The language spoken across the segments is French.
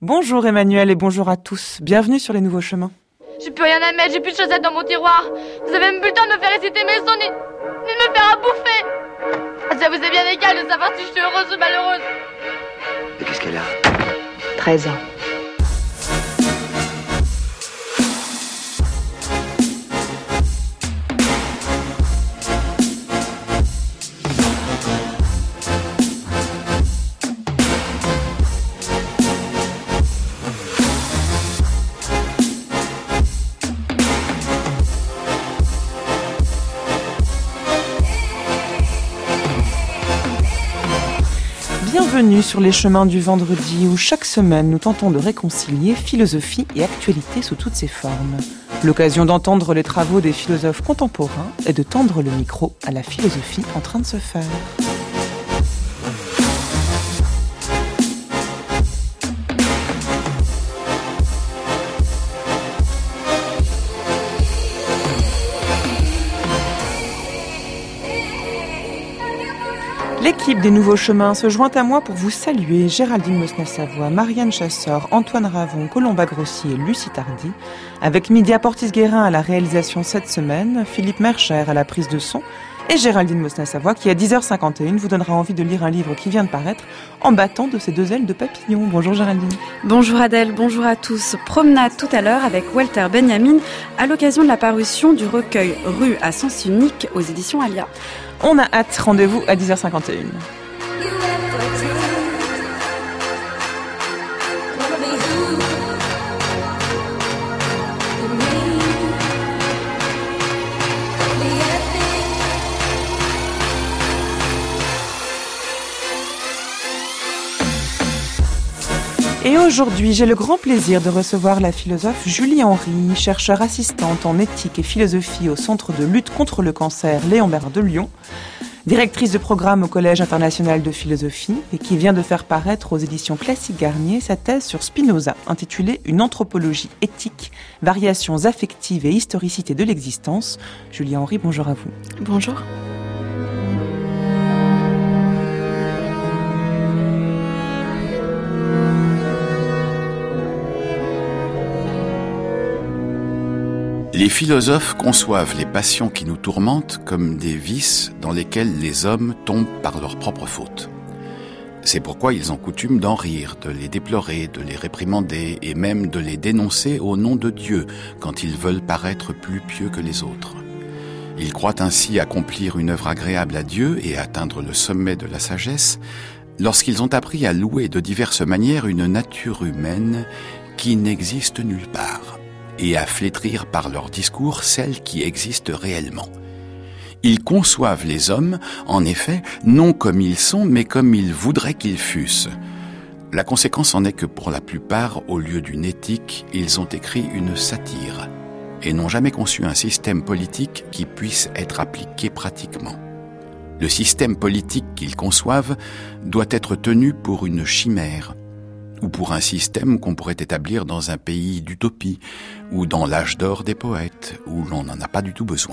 Bonjour Emmanuel et bonjour à tous. Bienvenue sur les nouveaux chemins. J'ai plus rien à mettre, j'ai plus de chaussettes dans mon tiroir. Vous avez même plus le temps de me faire réciter mes sons, ni de me faire à bouffer. Ça vous est bien égal de savoir si je suis heureuse ou malheureuse. Et qu'est-ce qu'elle a ? 13 ans. Bienvenue sur les chemins du vendredi où chaque semaine nous tentons de réconcilier philosophie et actualité sous toutes ses formes. L'occasion d'entendre les travaux des philosophes contemporains et de tendre le micro à la philosophie en train de se faire. L'équipe des Nouveaux Chemins se joint à moi pour vous saluer. Géraldine Mosna-Savoie, Marianne Chassor, Antoine Ravon, Colomba Grossier et Lucie Tardy. Avec Mydia Portis-Guérin à la réalisation cette semaine, Philippe Mercher à la prise de son et Géraldine Mosna-Savoie qui à 10h51 vous donnera envie de lire un livre qui vient de paraître en battant de ses deux ailes de papillon. Bonjour Géraldine. Bonjour Adèle, bonjour à tous. Promenade tout à l'heure avec Walter Benjamin à l'occasion de la parution du recueil Rue à sens unique aux éditions Alia. On a hâte, rendez-vous à 10h51. Et aujourd'hui, j'ai le grand plaisir de recevoir la philosophe Julie Henry, chercheure assistante en éthique et philosophie au Centre de lutte contre le cancer Léon Bérard de Lyon, directrice de programme au Collège international de philosophie et qui vient de faire paraître aux éditions Classique Garnier sa thèse sur Spinoza, intitulée « Une anthropologie éthique, variations affectives et historicité de l'existence ». Julie Henry, bonjour à vous. Bonjour. Les philosophes conçoivent les passions qui nous tourmentent comme des vices dans lesquels les hommes tombent par leur propre faute. C'est pourquoi ils ont coutume d'en rire, de les déplorer, de les réprimander et même de les dénoncer au nom de Dieu quand ils veulent paraître plus pieux que les autres. Ils croient ainsi accomplir une œuvre agréable à Dieu et atteindre le sommet de la sagesse lorsqu'ils ont appris à louer de diverses manières une nature humaine qui n'existe nulle part, et à flétrir par leur discours celle qui existe réellement. Ils conçoivent les hommes, en effet, non comme ils sont, mais comme ils voudraient qu'ils fussent. La conséquence en est que pour la plupart, au lieu d'une éthique, ils ont écrit une satire, et n'ont jamais conçu un système politique qui puisse être appliqué pratiquement. Le système politique qu'ils conçoivent doit être tenu pour une chimère, ou pour un système qu'on pourrait établir dans un pays d'utopie, ou dans l'âge d'or des poètes, où l'on n'en a pas du tout besoin.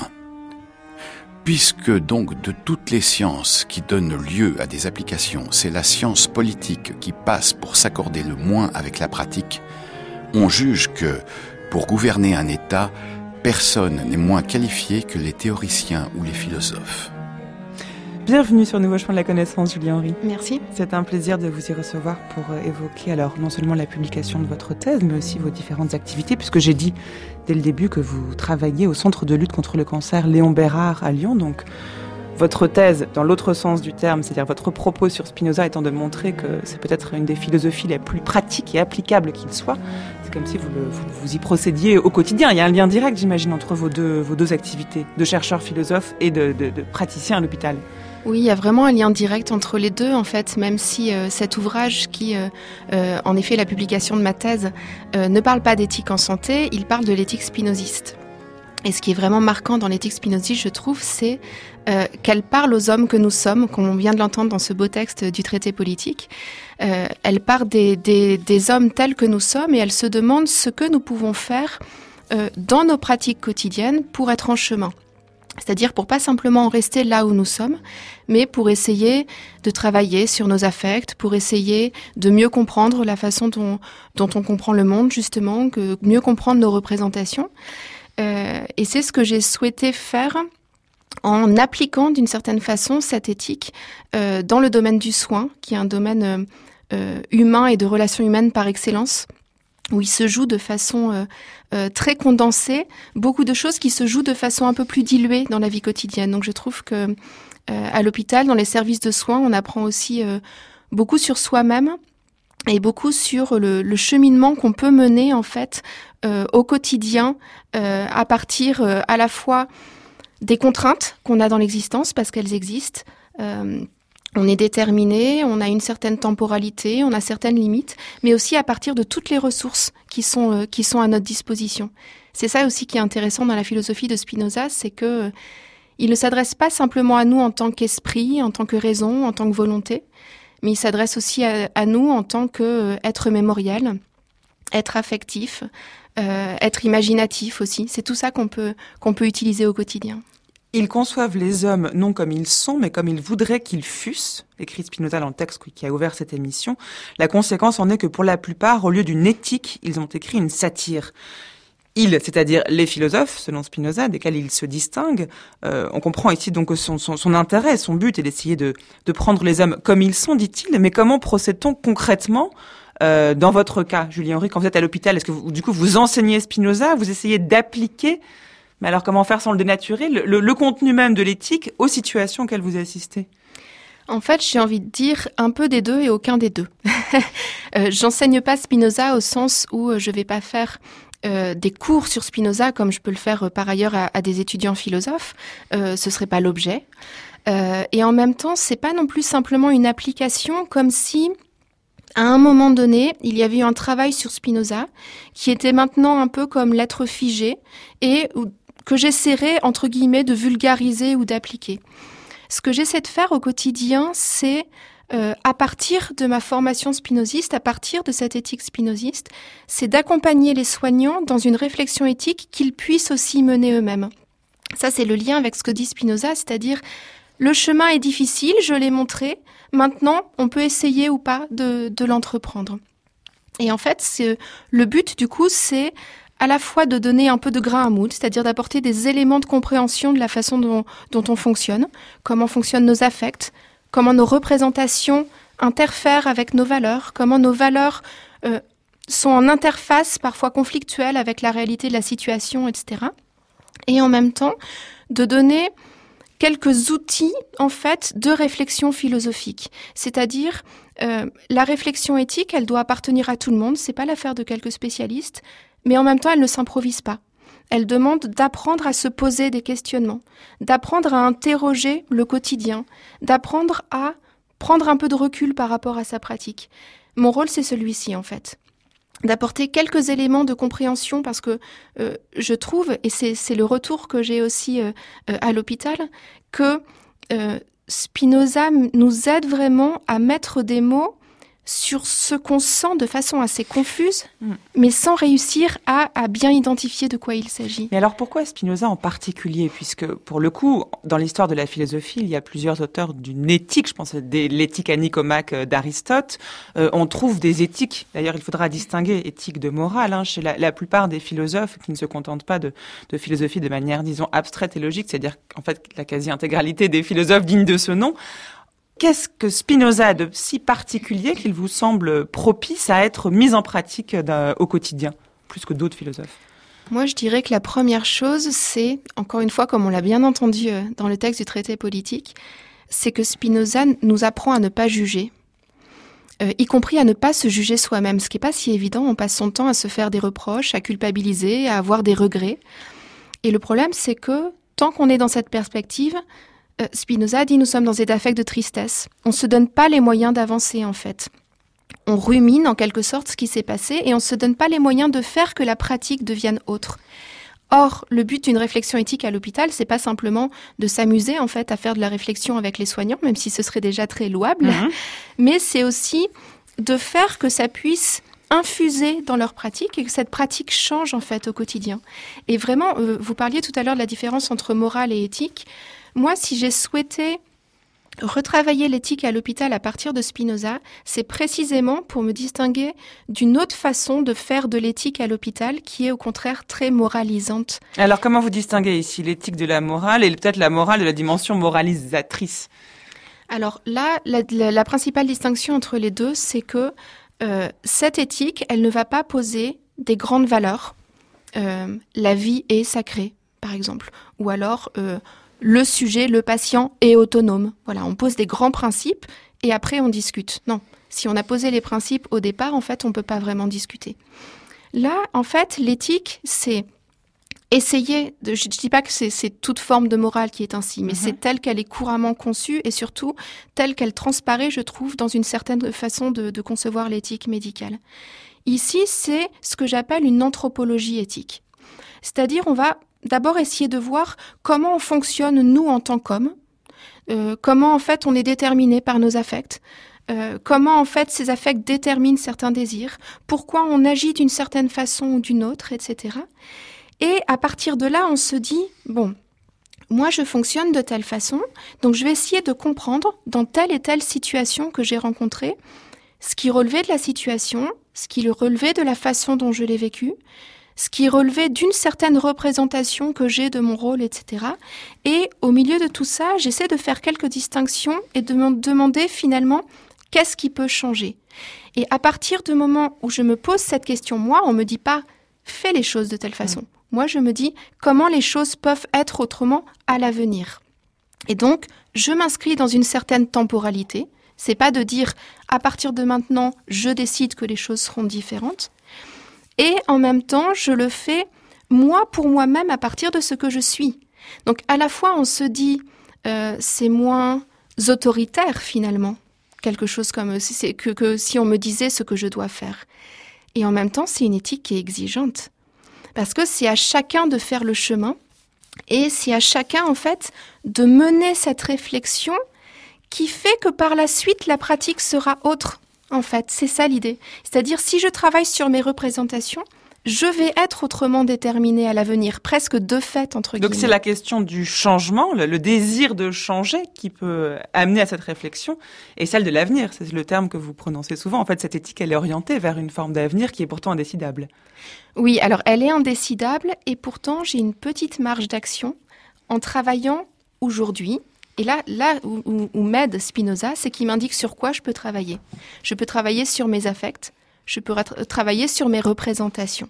Puisque donc de toutes les sciences qui donnent lieu à des applications, c'est la science politique qui passe pour s'accorder le moins avec la pratique, on juge que, pour gouverner un État, personne n'est moins qualifié que les théoriciens ou les philosophes. Bienvenue sur Nouveau Chemin de la Connaissance, Julie Henry. Merci. C'est un plaisir de vous y recevoir pour évoquer alors non seulement la publication de votre thèse, mais aussi vos différentes activités, puisque j'ai dit dès le début que vous travaillez au Centre de lutte contre le cancer Léon Bérard à Lyon. Donc votre thèse, dans l'autre sens du terme, c'est-à-dire votre propos sur Spinoza étant de montrer que c'est peut-être une des philosophies les plus pratiques et applicables qu'il soit. C'est comme si vous y procédiez au quotidien. Il y a un lien direct, j'imagine, entre vos deux activités, de chercheur philosophe et de praticien à l'hôpital. Oui, il y a vraiment un lien direct entre les deux, en fait, même si cet ouvrage qui, en effet, la publication de ma thèse, ne parle pas d'éthique en santé, il parle de l'éthique spinoziste. Et ce qui est vraiment marquant dans l'éthique spinoziste, je trouve, c'est qu'elle parle aux hommes que nous sommes, comme on vient de l'entendre dans ce beau texte du traité politique. Elle parle des hommes tels que nous sommes et elle se demande ce que nous pouvons faire dans nos pratiques quotidiennes pour être en chemin. C'est-à-dire pour pas simplement en rester là où nous sommes, mais pour essayer de travailler sur nos affects, pour essayer de mieux comprendre la façon dont on comprend le monde, justement, mieux comprendre nos représentations. Et c'est ce que j'ai souhaité faire en appliquant d'une certaine façon cette éthique dans le domaine du soin, qui est un domaine humain et de relations humaines par excellence, où il se joue de façon très condensée, beaucoup de choses qui se jouent de façon un peu plus diluée dans la vie quotidienne. Donc je trouve que à l'hôpital, dans les services de soins, on apprend aussi beaucoup sur soi-même et beaucoup sur le cheminement qu'on peut mener en fait au quotidien à partir à la fois des contraintes qu'on a dans l'existence, parce qu'elles existent. On est déterminé, on a une certaine temporalité, on a certaines limites, mais aussi à partir de toutes les ressources qui sont à notre disposition. C'est ça aussi qui est intéressant dans la philosophie de Spinoza, c'est que il ne s'adresse pas simplement à nous en tant qu'esprit, en tant que raison, en tant que volonté, mais il s'adresse aussi à nous en tant qu'être mémoriel, être affectif, être imaginatif aussi. C'est tout ça qu'on peut utiliser au quotidien. Ils conçoivent les hommes non comme ils sont, mais comme ils voudraient qu'ils fussent, écrit Spinoza dans le texte qui a ouvert cette émission. La conséquence en est que pour la plupart, au lieu d'une éthique, ils ont écrit une satire. Ils, c'est-à-dire les philosophes, selon Spinoza, desquels ils se distinguent, on comprend ici donc que son intérêt, son but est d'essayer de prendre les hommes comme ils sont, dit-il, mais comment procède-t-on concrètement dans votre cas, Julien Henry, quand vous êtes à l'hôpital? Est-ce que du coup vous enseignez Spinoza, vous essayez d'appliquer? Mais alors, comment faire sans le dénaturer, le contenu même de l'éthique aux situations auxquelles vous assistez? En fait, j'ai envie de dire un peu des deux et aucun des deux. J'enseigne pas Spinoza au sens où je vais pas faire des cours sur Spinoza comme je peux le faire par ailleurs à des étudiants philosophes. Ce serait pas l'objet. Et en même temps, c'est pas non plus simplement une application comme si à un moment donné, il y avait eu un travail sur Spinoza qui était maintenant un peu comme lettre figée et que j'essaierais, entre guillemets, de vulgariser ou d'appliquer. Ce que j'essaie de faire au quotidien, c'est, à partir de ma formation spinoziste, à partir de cette éthique spinoziste, c'est d'accompagner les soignants dans une réflexion éthique qu'ils puissent aussi mener eux-mêmes. Ça, c'est le lien avec ce que dit Spinoza, c'est-à-dire le chemin est difficile, je l'ai montré, maintenant, on peut essayer ou pas de l'entreprendre. Et en fait, le but, du coup, c'est à la fois de donner un peu de grain à moudre, c'est-à-dire d'apporter des éléments de compréhension de la façon dont on fonctionne, comment fonctionnent nos affects, comment nos représentations interfèrent avec nos valeurs, comment nos valeurs sont en interface parfois conflictuelle avec la réalité de la situation, etc. Et en même temps, de donner quelques outils, en fait, de réflexion philosophique. C'est-à-dire, la réflexion éthique, elle doit appartenir à tout le monde, c'est pas l'affaire de quelques spécialistes, mais en même temps, elle ne s'improvise pas. Elle demande d'apprendre à se poser des questionnements, d'apprendre à interroger le quotidien, d'apprendre à prendre un peu de recul par rapport à sa pratique. Mon rôle, c'est celui-ci, en fait. D'apporter quelques éléments de compréhension parce que je trouve, et c'est le retour que j'ai aussi à l'hôpital, que Spinoza nous aide vraiment à mettre des mots sur ce qu'on sent de façon assez confuse, mais sans réussir à bien identifier de quoi il s'agit. Mais alors pourquoi Spinoza en particulier? Puisque pour le coup, dans l'histoire de la philosophie, il y a plusieurs auteurs d'une éthique, je pense à l'éthique à Nicomaque d'Aristote. On trouve des éthiques, d'ailleurs il faudra distinguer éthique de morale, chez la plupart des philosophes qui ne se contentent pas de philosophie de manière, disons, abstraite et logique, c'est-à-dire qu'en fait la quasi-intégralité des philosophes dignes de ce nom. Qu'est-ce que Spinoza a de si particulier qu'il vous semble propice à être mis en pratique au quotidien, plus que d'autres philosophes? Moi, je dirais que la première chose, c'est, encore une fois, comme on l'a bien entendu dans le texte du traité politique, c'est que Spinoza nous apprend à ne pas juger, y compris à ne pas se juger soi-même, ce qui n'est pas si évident. On passe son temps à se faire des reproches, à culpabiliser, à avoir des regrets. Et le problème, c'est que tant qu'on est dans cette perspective, Spinoza dit nous sommes dans des affects de tristesse. On ne se donne pas les moyens d'avancer en fait. On rumine en quelque sorte ce qui s'est passé et on ne se donne pas les moyens de faire que la pratique devienne autre. Or, le but d'une réflexion éthique à l'hôpital, c'est pas simplement de s'amuser en fait à faire de la réflexion avec les soignants, même si ce serait déjà très louable, mais c'est aussi de faire que ça puisse infusée dans leur pratique et que cette pratique change en fait au quotidien. Et vraiment, vous parliez tout à l'heure de la différence entre morale et éthique. Moi, si j'ai souhaité retravailler l'éthique à l'hôpital à partir de Spinoza, c'est précisément pour me distinguer d'une autre façon de faire de l'éthique à l'hôpital qui est au contraire très moralisante. Alors comment vous distinguez ici l'éthique de la morale et peut-être la morale de la dimension moralisatrice ? Alors là, la principale distinction entre les deux, c'est que cette éthique, elle ne va pas poser des grandes valeurs. La vie est sacrée, par exemple. Ou alors, le sujet, le patient est autonome. Voilà, on pose des grands principes et après on discute. Non, si on a posé les principes au départ, en fait, on ne peut pas vraiment discuter. Là, en fait, l'éthique, c'est essayer de... Je ne dis pas que c'est toute forme de morale qui est ainsi, mais c'est telle qu'elle est couramment conçue et surtout telle qu'elle transparaît, je trouve, dans une certaine façon de concevoir l'éthique médicale. Ici, c'est ce que j'appelle une anthropologie éthique. C'est-à-dire, on va d'abord essayer de voir comment on fonctionne, nous, en tant qu'hommes, comment, en fait, on est déterminé par nos affects, comment, en fait, ces affects déterminent certains désirs, pourquoi on agit d'une certaine façon ou d'une autre, etc. Et à partir de là, on se dit, bon, moi, je fonctionne de telle façon, donc je vais essayer de comprendre, dans telle et telle situation que j'ai rencontrée, ce qui relevait de la situation, ce qui relevait de la façon dont je l'ai vécu, ce qui relevait d'une certaine représentation que j'ai de mon rôle, etc. Et au milieu de tout ça, j'essaie de faire quelques distinctions et de me demander finalement qu'est-ce qui peut changer. Et à partir du moment où je me pose cette question, moi, on ne me dit pas « fais les choses de telle façon ». Moi, je me dis comment les choses peuvent être autrement à l'avenir. Et donc, je m'inscris dans une certaine temporalité. C'est pas de dire à partir de maintenant, je décide que les choses seront différentes. Et en même temps, je le fais moi pour moi-même à partir de ce que je suis. Donc, à la fois, on se dit c'est moins autoritaire finalement, quelque chose comme que si on me disait ce que je dois faire. Et en même temps, c'est une éthique qui est exigeante. Parce que c'est à chacun de faire le chemin et c'est à chacun, en fait, de mener cette réflexion qui fait que par la suite, la pratique sera autre, en fait. C'est ça l'idée. C'est-à-dire, si je travaille sur mes représentations, je vais être autrement déterminée à l'avenir, presque de fait, entre guillemets. Donc c'est la question du changement, le désir de changer qui peut amener à cette réflexion, et celle de l'avenir, c'est le terme que vous prononcez souvent. En fait, cette éthique, elle est orientée vers une forme d'avenir qui est pourtant indécidable. Oui, alors elle est indécidable, et pourtant j'ai une petite marge d'action en travaillant aujourd'hui. Et là où m'aide Spinoza, c'est qu'il m'indique sur quoi je peux travailler. Je peux travailler sur mes affects, je peux travailler sur mes représentations.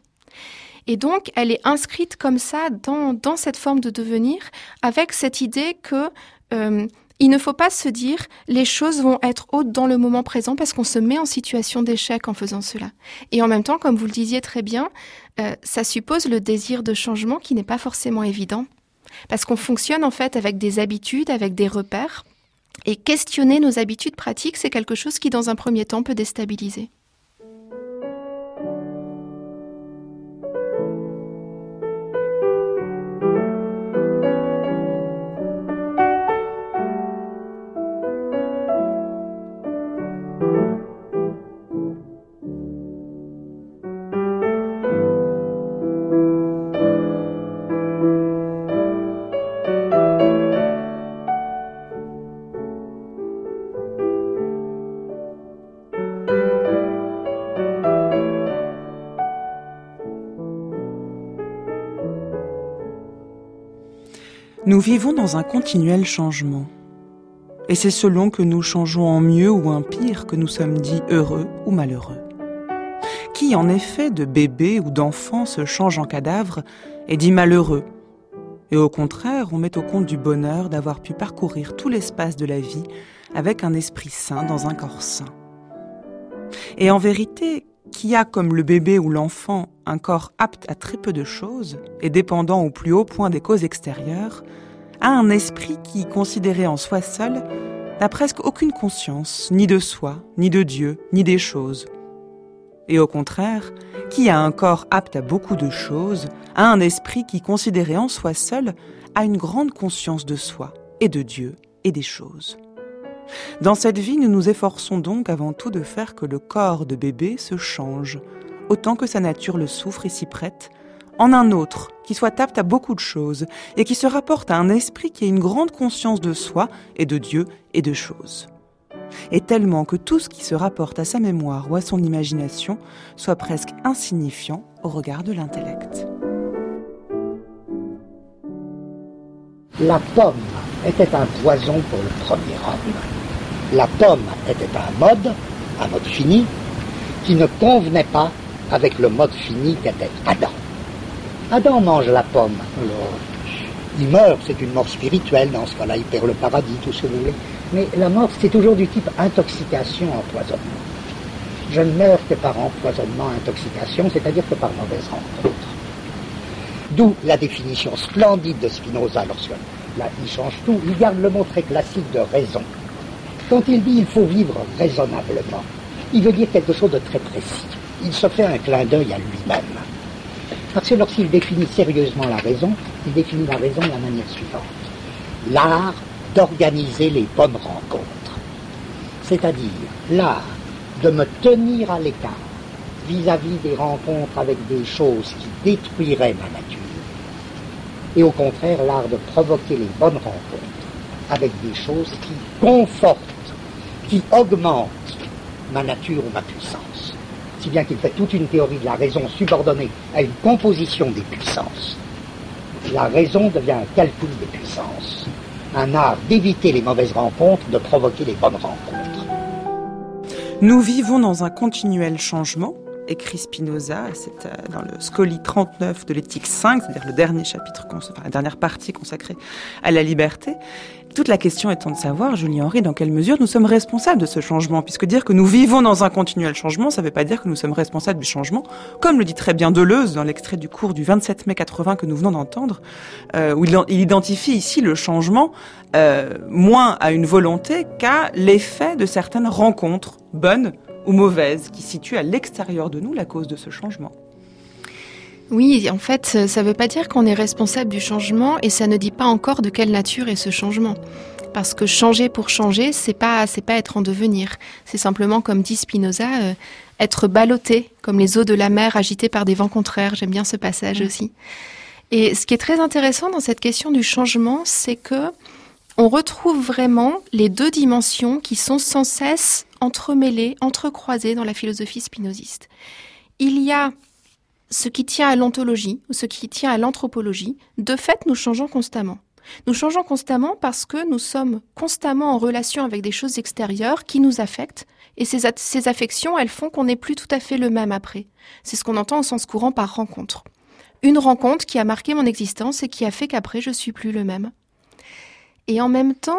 Et donc, elle est inscrite comme ça dans cette forme de devenir, avec cette idée que il ne faut pas se dire les choses vont être hautes dans le moment présent parce qu'on se met en situation d'échec en faisant cela. Et en même temps, comme vous le disiez très bien, ça suppose le désir de changement qui n'est pas forcément évident. Parce qu'on fonctionne en fait avec des habitudes, avec des repères. Et questionner nos habitudes pratiques, c'est quelque chose qui, dans un premier temps, peut déstabiliser. Nous vivons dans un continuel changement. Et c'est selon que nous changeons en mieux ou en pire que nous sommes dits heureux ou malheureux. Qui, en effet, de bébé ou d'enfant se change en cadavre est dit malheureux. Et au contraire, on met au compte du bonheur d'avoir pu parcourir tout l'espace de la vie avec un esprit sain dans un corps sain. Et en vérité, qui a comme le bébé ou l'enfant un corps apte à très peu de choses et dépendant au plus haut point des causes extérieures, a un esprit qui, considéré en soi seul, n'a presque aucune conscience, ni de soi, ni de Dieu, ni des choses. Et au contraire, qui a un corps apte à beaucoup de choses, a un esprit qui, considéré en soi seul, a une grande conscience de soi, et de Dieu, et des choses. Dans cette vie, nous nous efforçons donc avant tout de faire que le corps de bébé se change, autant que sa nature le souffre et s'y prête, en un autre, qui soit apte à beaucoup de choses, et qui se rapporte à un esprit qui ait une grande conscience de soi et de Dieu et de choses. Et tellement que tout ce qui se rapporte à sa mémoire ou à son imagination soit presque insignifiant au regard de l'intellect. La pomme était un poison pour le premier homme. La pomme était un mode fini, qui ne convenait pas avec le mode fini qu'était Adam. Adam mange la pomme. Alors, il meurt, c'est une mort spirituelle, dans ce cas-là, il perd le paradis, tout ce que vous voulez. Mais la mort, c'est toujours du type intoxication, empoisonnement. Je ne meurs que par empoisonnement, intoxication, c'est-à-dire que par mauvaise rencontre. D'où la définition splendide de Spinoza, lorsque là, il change tout, il garde le mot très classique de raison. Quand il dit il faut vivre raisonnablement, il veut dire quelque chose de très précis. Il se fait un clin d'œil à lui-même. Parce que lorsqu'il définit sérieusement la raison, il définit la raison de la manière suivante. L'art d'organiser les bonnes rencontres. C'est-à-dire l'art de me tenir à l'écart vis-à-vis des rencontres avec des choses qui détruiraient ma nature. Et au contraire, l'art de provoquer les bonnes rencontres avec des choses qui confortent, qui augmentent ma nature ou ma puissance. Si bien qu'il fait toute une théorie de la raison subordonnée à une composition des puissances. La raison devient un calcul des puissances. Un art d'éviter les mauvaises rencontres, de provoquer les bonnes rencontres. Nous vivons dans un continuel changement, écrit Spinoza, c'est dans le Scoli 39 de l'éthique 5, c'est-à-dire le dernier chapitre, la dernière partie consacrée à la liberté. Toute la question étant de savoir, Julie-Henri, dans quelle mesure nous sommes responsables de ce changement, puisque dire que nous vivons dans un continuel changement, ça ne veut pas dire que nous sommes responsables du changement, comme le dit très bien Deleuze dans l'extrait du cours du 27 mai 80 que nous venons d'entendre, où il identifie ici le changement moins à une volonté qu'à l'effet de certaines rencontres, bonnes ou mauvaises, qui situent à l'extérieur de nous la cause de ce changement. Oui, en fait, ça ne veut pas dire qu'on est responsable du changement et ça ne dit pas encore de quelle nature est ce changement. Parce que changer pour changer, c'est pas être en devenir. C'est simplement, comme dit Spinoza, être ballotté, comme les eaux de la mer agitées par des vents contraires. J'aime bien ce passage aussi. Et ce qui est très intéressant dans cette question du changement, c'est que on retrouve vraiment les deux dimensions qui sont sans cesse entremêlées, entrecroisées dans la philosophie spinoziste. Il y a ce qui tient à l'ontologie ou ce qui tient à l'anthropologie. De fait, nous changeons constamment. Nous changeons constamment parce que nous sommes constamment en relation avec des choses extérieures qui nous affectent. Et ces affections, elles font qu'on n'est plus tout à fait le même après. C'est ce qu'on entend au sens courant par rencontre. Une rencontre qui a marqué mon existence et qui a fait qu'après, je suis plus le même. Et en même temps,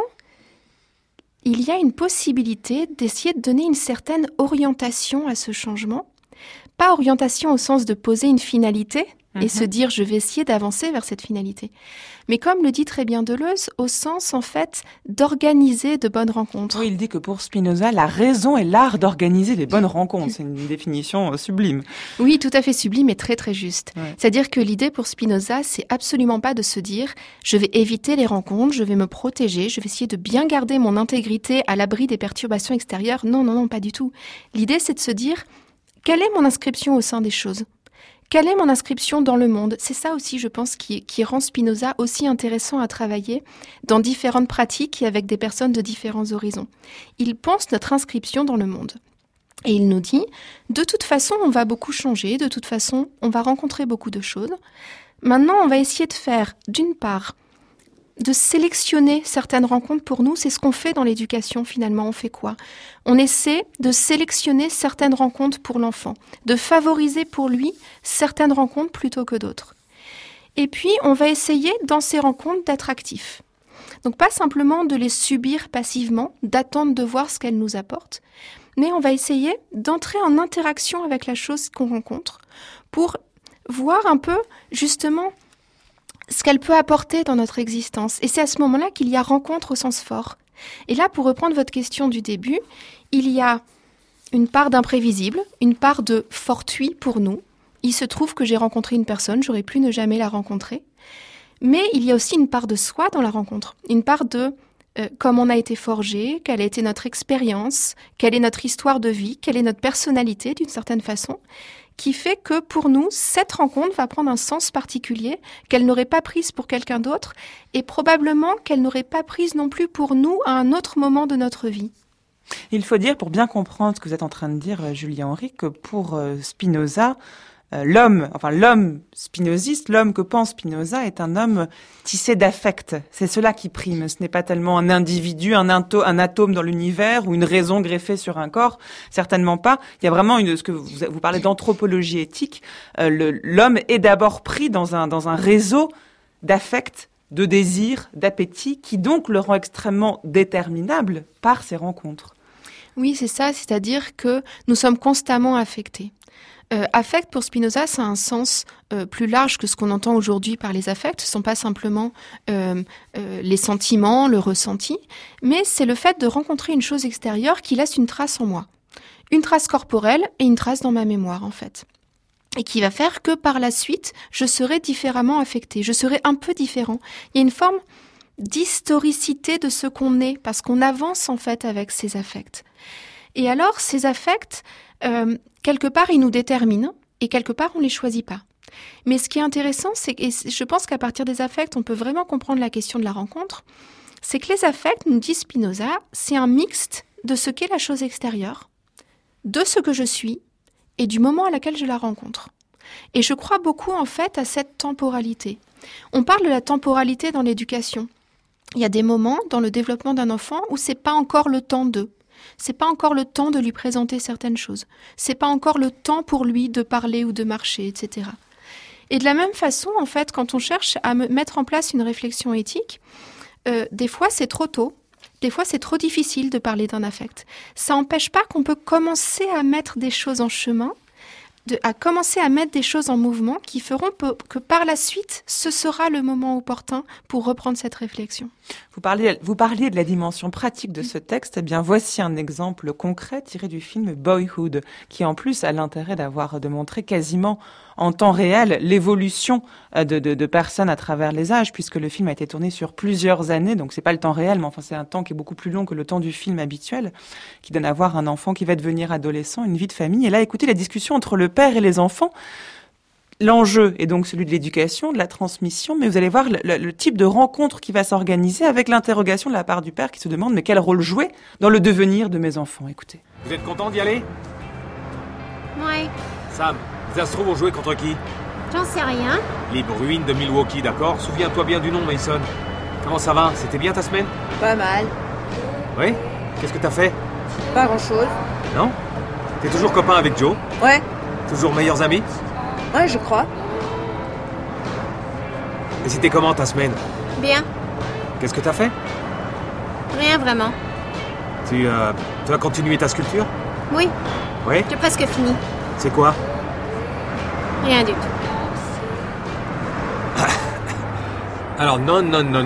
il y a une possibilité d'essayer de donner une certaine orientation à ce changement. Pas orientation au sens de poser une finalité et se dire je vais essayer d'avancer vers cette finalité. Mais comme le dit très bien Deleuze, au sens en fait d'organiser de bonnes rencontres. Oui, il dit que pour Spinoza, la raison est l'art d'organiser les bonnes rencontres. C'est une définition sublime. Oui, tout à fait sublime et très très juste. Ouais. C'est-à-dire que l'idée pour Spinoza, c'est absolument pas de se dire je vais éviter les rencontres, je vais me protéger, je vais essayer de bien garder mon intégrité à l'abri des perturbations extérieures. Non, pas du tout. L'idée, c'est de se dire quelle est mon inscription au sein des choses ? Quelle est mon inscription dans le monde ? C'est ça aussi, je pense, qui rend Spinoza aussi intéressant à travailler dans différentes pratiques et avec des personnes de différents horizons. Il pense notre inscription dans le monde. Et il nous dit, de toute façon, on va beaucoup changer, de toute façon, on va rencontrer beaucoup de choses. Maintenant, on va essayer de faire, d'une part, de sélectionner certaines rencontres pour nous. C'est ce qu'on fait dans l'éducation finalement. On fait quoi ? On essaie de sélectionner certaines rencontres pour l'enfant, de favoriser pour lui certaines rencontres plutôt que d'autres. Et puis, on va essayer dans ces rencontres d'être actif. Donc pas simplement de les subir passivement, d'attendre de voir ce qu'elles nous apportent, mais on va essayer d'entrer en interaction avec la chose qu'on rencontre pour voir un peu justement ce qu'elle peut apporter dans notre existence. Et c'est à ce moment-là qu'il y a rencontre au sens fort. Et là, pour reprendre votre question du début, il y a une part d'imprévisible, une part de fortuit pour nous. Il se trouve que j'ai rencontré une personne, j'aurais pu ne jamais la rencontrer. Mais il y a aussi une part de soi dans la rencontre, une part de comme on a été forgé, quelle a été notre expérience, quelle est notre histoire de vie, quelle est notre personnalité d'une certaine façon, qui fait que pour nous, cette rencontre va prendre un sens particulier qu'elle n'aurait pas prise pour quelqu'un d'autre et probablement qu'elle n'aurait pas prise non plus pour nous à un autre moment de notre vie. Il faut dire, pour bien comprendre ce que vous êtes en train de dire, Julia Henry, que pour Spinoza, l'homme spinoziste, l'homme que pense Spinoza est un homme tissé d'affect. C'est cela qui prime. Ce n'est pas tellement un individu, un atome dans l'univers ou une raison greffée sur un corps. Certainement pas. Il y a vraiment ce que vous parlez d'anthropologie éthique. L'homme est d'abord pris dans un réseau d'affect, de désir, d'appétit, qui donc le rend extrêmement déterminable par ses rencontres. Oui, c'est ça. C'est-à-dire que nous sommes constamment affectés. Affect pour Spinoza, ça a un sens plus large que ce qu'on entend aujourd'hui par les affects. Ce ne sont pas simplement les sentiments, le ressenti, mais c'est le fait de rencontrer une chose extérieure qui laisse une trace en moi. Une trace corporelle et une trace dans ma mémoire, en fait. Et qui va faire que par la suite, je serai différemment affectée. Je serai un peu différent. Il y a une forme d'historicité de ce qu'on est, parce qu'on avance en fait avec ces affects. Et alors, ces affects, quelque part, ils nous déterminent, et quelque part, on ne les choisit pas. Mais ce qui est intéressant, et je pense qu'à partir des affects, on peut vraiment comprendre la question de la rencontre, c'est que les affects, nous dit Spinoza, c'est un mixte de ce qu'est la chose extérieure, de ce que je suis, et du moment à laquelle je la rencontre. Et je crois beaucoup, en fait, à cette temporalité. On parle de la temporalité dans l'éducation. Il y a des moments dans le développement d'un enfant où c'est pas encore le temps d'eux. C'est pas encore le temps de lui présenter certaines choses. C'est pas encore le temps pour lui de parler ou de marcher, etc. Et de la même façon, en fait, quand on cherche à mettre en place une réflexion éthique, des fois c'est trop tôt. Des fois, c'est trop difficile de parler d'un affect. Ça n'empêche pas qu'on peut commencer à mettre des choses en chemin, à commencer à mettre des choses en mouvement qui feront que par la suite, ce sera le moment opportun pour reprendre cette réflexion. Vous parliez de la dimension pratique de ce texte. Eh bien, voici un exemple concret tiré du film Boyhood, qui en plus a l'intérêt de montrer quasiment en temps réel l'évolution de personnes à travers les âges, puisque le film a été tourné sur plusieurs années, donc c'est pas le temps réel, mais enfin c'est un temps qui est beaucoup plus long que le temps du film habituel, qui donne à voir un enfant qui va devenir adolescent, une vie de famille. Et là, écoutez la discussion entre le père et les enfants. L'enjeu est donc celui de l'éducation, de la transmission, mais vous allez voir le type de rencontre qui va s'organiser avec l'interrogation de la part du père qui se demande mais quel rôle jouer dans le devenir de mes enfants. Écoutez. Vous êtes content d'y aller ? Ouais, Sam, les Astros vont jouer contre qui ? j'en sais rien. Les Bruins de Milwaukee, d'accord ? Souviens-toi bien du nom, Mason. Comment ça va ? C'était bien ta semaine ? Pas mal. Oui ? Qu'est-ce que t'as fait ? Pas grand-chose. Non ? T'es toujours copain avec Joe ? Ouais, Toujours meilleurs amis ? ouais, je crois. Et c'était comment ta semaine ? Bien, Qu'est-ce que t'as fait ? rien vraiment. Tu vas continuer ta sculpture ? Oui, Oui ? j'ai presque fini. C'est quoi ? Rien du tout. Alors non,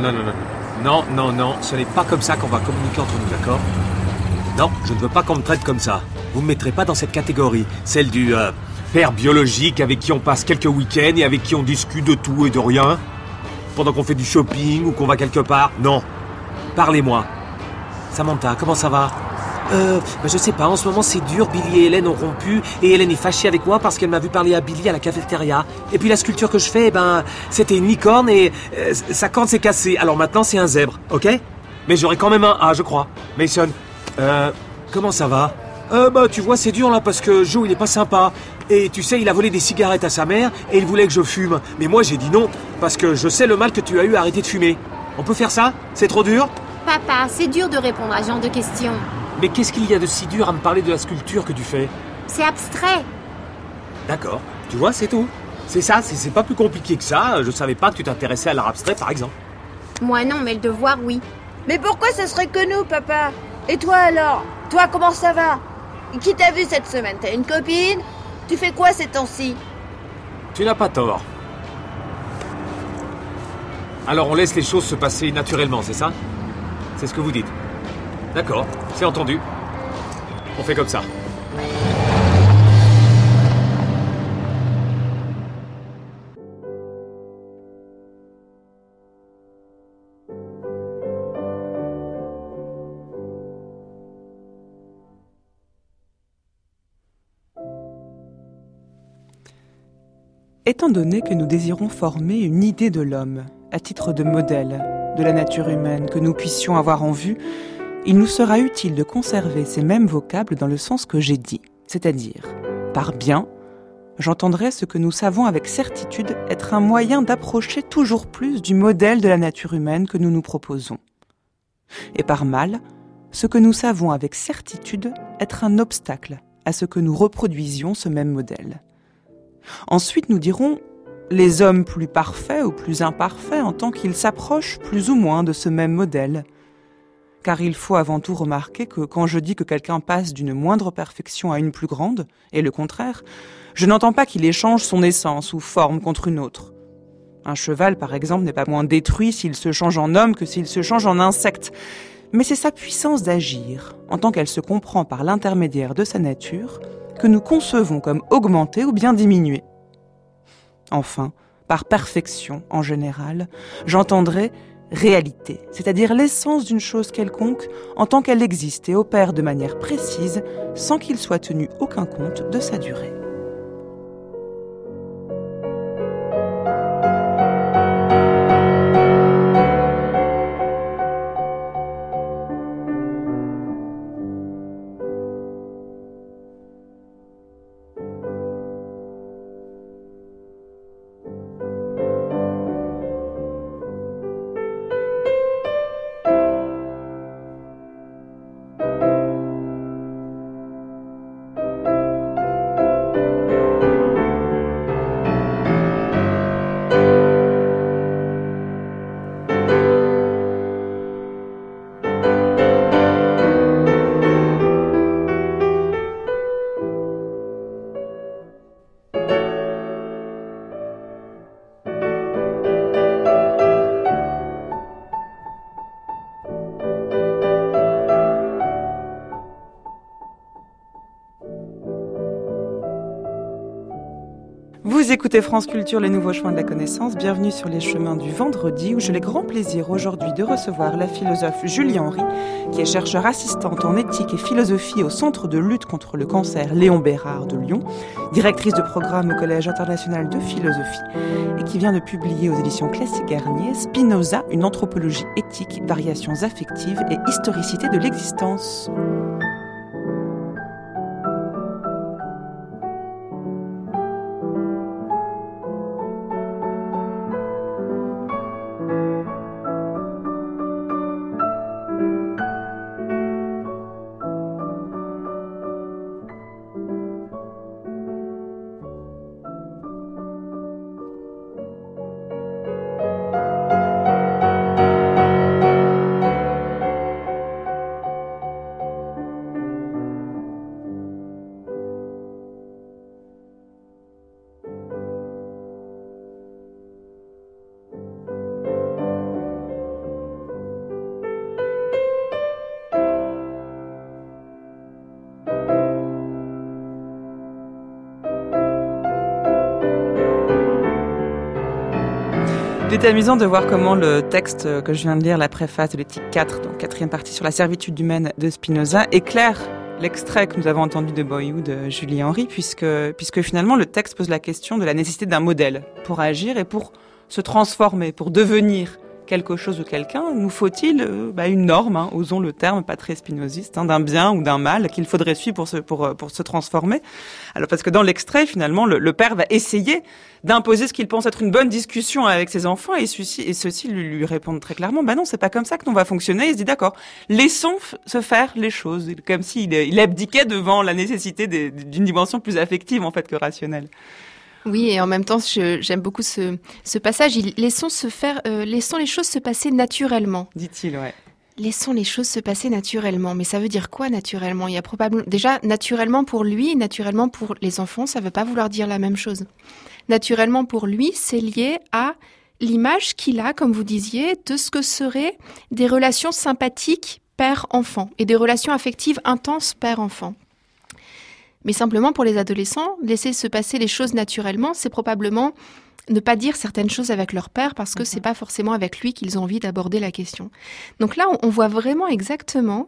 ce n'est pas comme ça qu'on va communiquer entre nous, d'accord ? Non, je ne veux pas qu'on me traite comme ça. Vous me mettrez pas dans cette catégorie, celle du père biologique avec qui on passe quelques week-ends et avec qui on discute de tout et de rien, pendant qu'on fait du shopping ou qu'on va quelque part. Non, parlez-moi. Samantha, comment ça va ? Je sais pas, en ce moment c'est dur, Billy et Hélène ont rompu, et Hélène est fâchée avec moi parce qu'elle m'a vu parler à Billy à la cafétéria. Et puis la sculpture que je fais, c'était une licorne et sa corne s'est cassée. Alors maintenant c'est un zèbre, ok ? Mais j'aurai quand même un A, je crois. Mason, comment ça va ? Tu vois, c'est dur là parce que Joe il est pas sympa. Et tu sais, il a volé des cigarettes à sa mère et il voulait que je fume. Mais moi j'ai dit non, parce que je sais le mal que tu as eu à arrêter de fumer. On peut faire ça ? C'est trop dur ? Papa, c'est dur de répondre à ce genre de questions. Mais qu'est-ce qu'il y a de si dur à me parler de la sculpture que tu fais ? C'est abstrait. D'accord, tu vois, c'est tout. C'est ça, c'est pas plus compliqué que ça. Je savais pas que tu t'intéressais à l'art abstrait, par exemple. Moi non, mais le devoir, oui. Mais pourquoi ça serait que nous, papa ? Et toi alors ? Toi, comment ça va ? Et qui t'a vu cette semaine ? T'as une copine ? Tu fais quoi ces temps-ci ? Tu n'as pas tort. Alors on laisse les choses se passer naturellement, c'est ça ? C'est ce que vous dites. D'accord, c'est entendu. On fait comme ça. Étant donné que nous désirons former une idée de l'homme, à titre de modèle, de la nature humaine, que nous puissions avoir en vue, il nous sera utile de conserver ces mêmes vocables dans le sens que j'ai dit, c'est-à-dire, par bien, j'entendrai ce que nous savons avec certitude être un moyen d'approcher toujours plus du modèle de la nature humaine que nous nous proposons. Et par mal, ce que nous savons avec certitude être un obstacle à ce que nous reproduisions ce même modèle. Ensuite, nous dirons les hommes plus parfaits ou plus imparfaits en tant qu'ils s'approchent plus ou moins de ce même modèle. Car il faut avant tout remarquer que quand je dis que quelqu'un passe d'une moindre perfection à une plus grande, et le contraire, je n'entends pas qu'il échange son essence ou forme contre une autre. Un cheval, par exemple, n'est pas moins détruit s'il se change en homme que s'il se change en insecte. Mais c'est sa puissance d'agir, en tant qu'elle se comprend par l'intermédiaire de sa nature, que nous concevons comme augmentée ou bien diminuée. Enfin, par perfection, en général, j'entendrai réalité, c'est-à-dire l'essence d'une chose quelconque en tant qu'elle existe et opère de manière précise sans qu'il soit tenu aucun compte de sa durée. Vous écoutez France Culture, les nouveaux chemins de la connaissance. Bienvenue sur les chemins du vendredi où j'ai le grand plaisir aujourd'hui de recevoir la philosophe Julie Henry, qui est chercheure assistante en éthique et philosophie au Centre de lutte contre le cancer Léon Bérard de Lyon, directrice de programme au Collège international de philosophie et qui vient de publier aux éditions Classique Garnier Spinoza, une anthropologie éthique, variations affectives et historicité de l'existence. Il était amusant de voir comment le texte que je viens de lire, la préface de l'éthique 4, donc quatrième partie sur la servitude humaine de Spinoza, éclaire l'extrait que nous avons entendu de Boyhood de Julie Henry, puisque finalement le texte pose la question de la nécessité d'un modèle pour agir et pour se transformer, pour devenir quelque chose ou quelqu'un. Nous faut-il une norme, osons le terme, pas très spinoziste, d'un bien ou d'un mal qu'il faudrait suivre pour se transformer. Alors parce que dans l'extrait, finalement, le père va essayer d'imposer ce qu'il pense être une bonne discussion avec ses enfants et ceux-ci lui répondent très clairement, non, c'est pas comme ça que l'on va fonctionner. Il se dit d'accord, laissons se faire les choses, comme s'il abdiquait devant la nécessité d'une dimension plus affective en fait que rationnelle. Oui, et en même temps, j'aime beaucoup ce passage. Laissons les choses se passer naturellement. Dit-il, ouais. Laissons les choses se passer naturellement. Mais ça veut dire quoi, naturellement ? Il y a probablement, déjà, naturellement pour lui, naturellement pour les enfants, ça veut pas vouloir dire la même chose. Naturellement pour lui, c'est lié à l'image qu'il a, comme vous disiez, de ce que seraient des relations sympathiques père-enfant et des relations affectives intenses père-enfant. Mais simplement pour les adolescents, laisser se passer les choses naturellement, c'est probablement ne pas dire certaines choses avec leur père parce que c'est pas forcément avec lui qu'ils ont envie d'aborder la question. Donc là, on voit vraiment exactement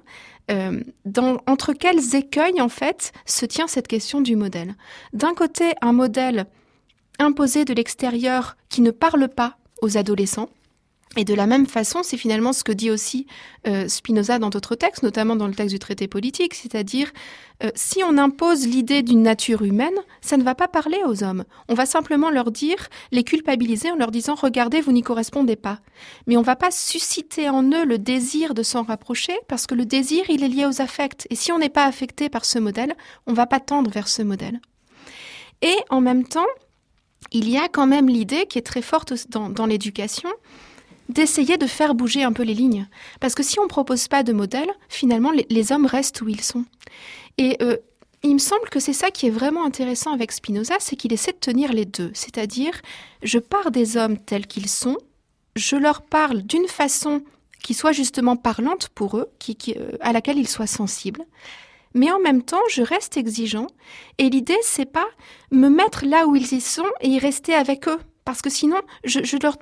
entre quels écueils en fait se tient cette question du modèle. D'un côté, un modèle imposées de l'extérieur qui ne parlent pas aux adolescents. Et de la même façon, c'est finalement ce que dit aussi Spinoza dans d'autres textes, notamment dans le texte du traité politique, c'est-à-dire si on impose l'idée d'une nature humaine, ça ne va pas parler aux hommes. On va simplement leur dire, les culpabiliser en leur disant « Regardez, vous n'y correspondez pas ». Mais on ne va pas susciter en eux le désir de s'en rapprocher, parce que le désir, il est lié aux affects. Et si on n'est pas affecté par ce modèle, on ne va pas tendre vers ce modèle. Et en même temps, il y a quand même l'idée qui est très forte dans l'éducation, d'essayer de faire bouger un peu les lignes. Parce que si on ne propose pas de modèle, finalement, les hommes restent où ils sont. Et il me semble que c'est ça qui est vraiment intéressant avec Spinoza, c'est qu'il essaie de tenir les deux. C'est-à-dire, je pars des hommes tels qu'ils sont, je leur parle d'une façon qui soit justement parlante pour eux, à laquelle ils soient sensibles. Mais en même temps, je reste exigeant. Et l'idée, c'est pas me mettre là où ils y sont et y rester avec eux. Parce que sinon, je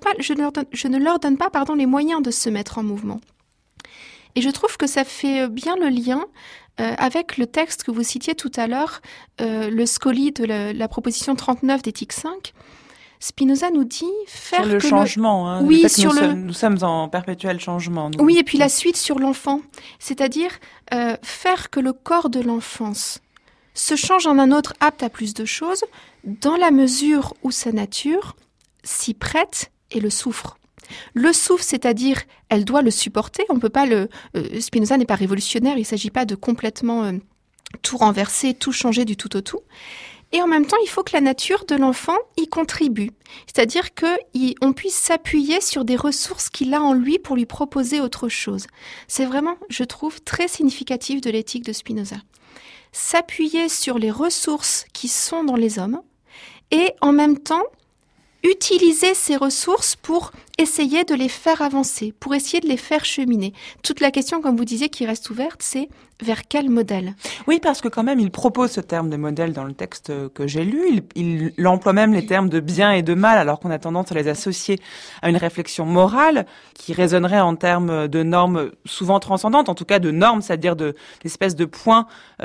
ne leur donne pas les moyens de se mettre en mouvement. Et je trouve que ça fait bien le lien avec le texte que vous citiez tout à l'heure, le Scoli de la proposition 39 d'éthique 5. Spinoza nous dit faire sur le changement. Oui, nous sommes en perpétuel changement. Oui, et puis la suite sur l'enfant. C'est-à-dire faire que le corps de l'enfance se change en un autre apte à plus de choses, dans la mesure où sa nature s'y prête et le souffre. Le souffre, c'est-à-dire, elle doit le supporter. On peut pas Spinoza n'est pas révolutionnaire, il ne s'agit pas de complètement tout renverser, tout changer du tout au tout. Et en même temps, il faut que la nature de l'enfant y contribue. C'est-à-dire qu'on puisse s'appuyer sur des ressources qu'il a en lui pour lui proposer autre chose. C'est vraiment, je trouve, très significatif de l'éthique de Spinoza. S'appuyer sur les ressources qui sont dans les hommes et en même temps utiliser ces ressources pour essayer de les faire avancer, pour essayer de les faire cheminer. Toute la question, comme vous disiez, qui reste ouverte, c'est vers quel modèle ? Oui, parce que quand même, il propose ce terme de modèle dans le texte que j'ai lu. Il emploie même les termes de bien et de mal, alors qu'on a tendance à les associer à une réflexion morale qui résonnerait en termes de normes souvent transcendantes, en tout cas de normes, c'est-à-dire d'espèces de points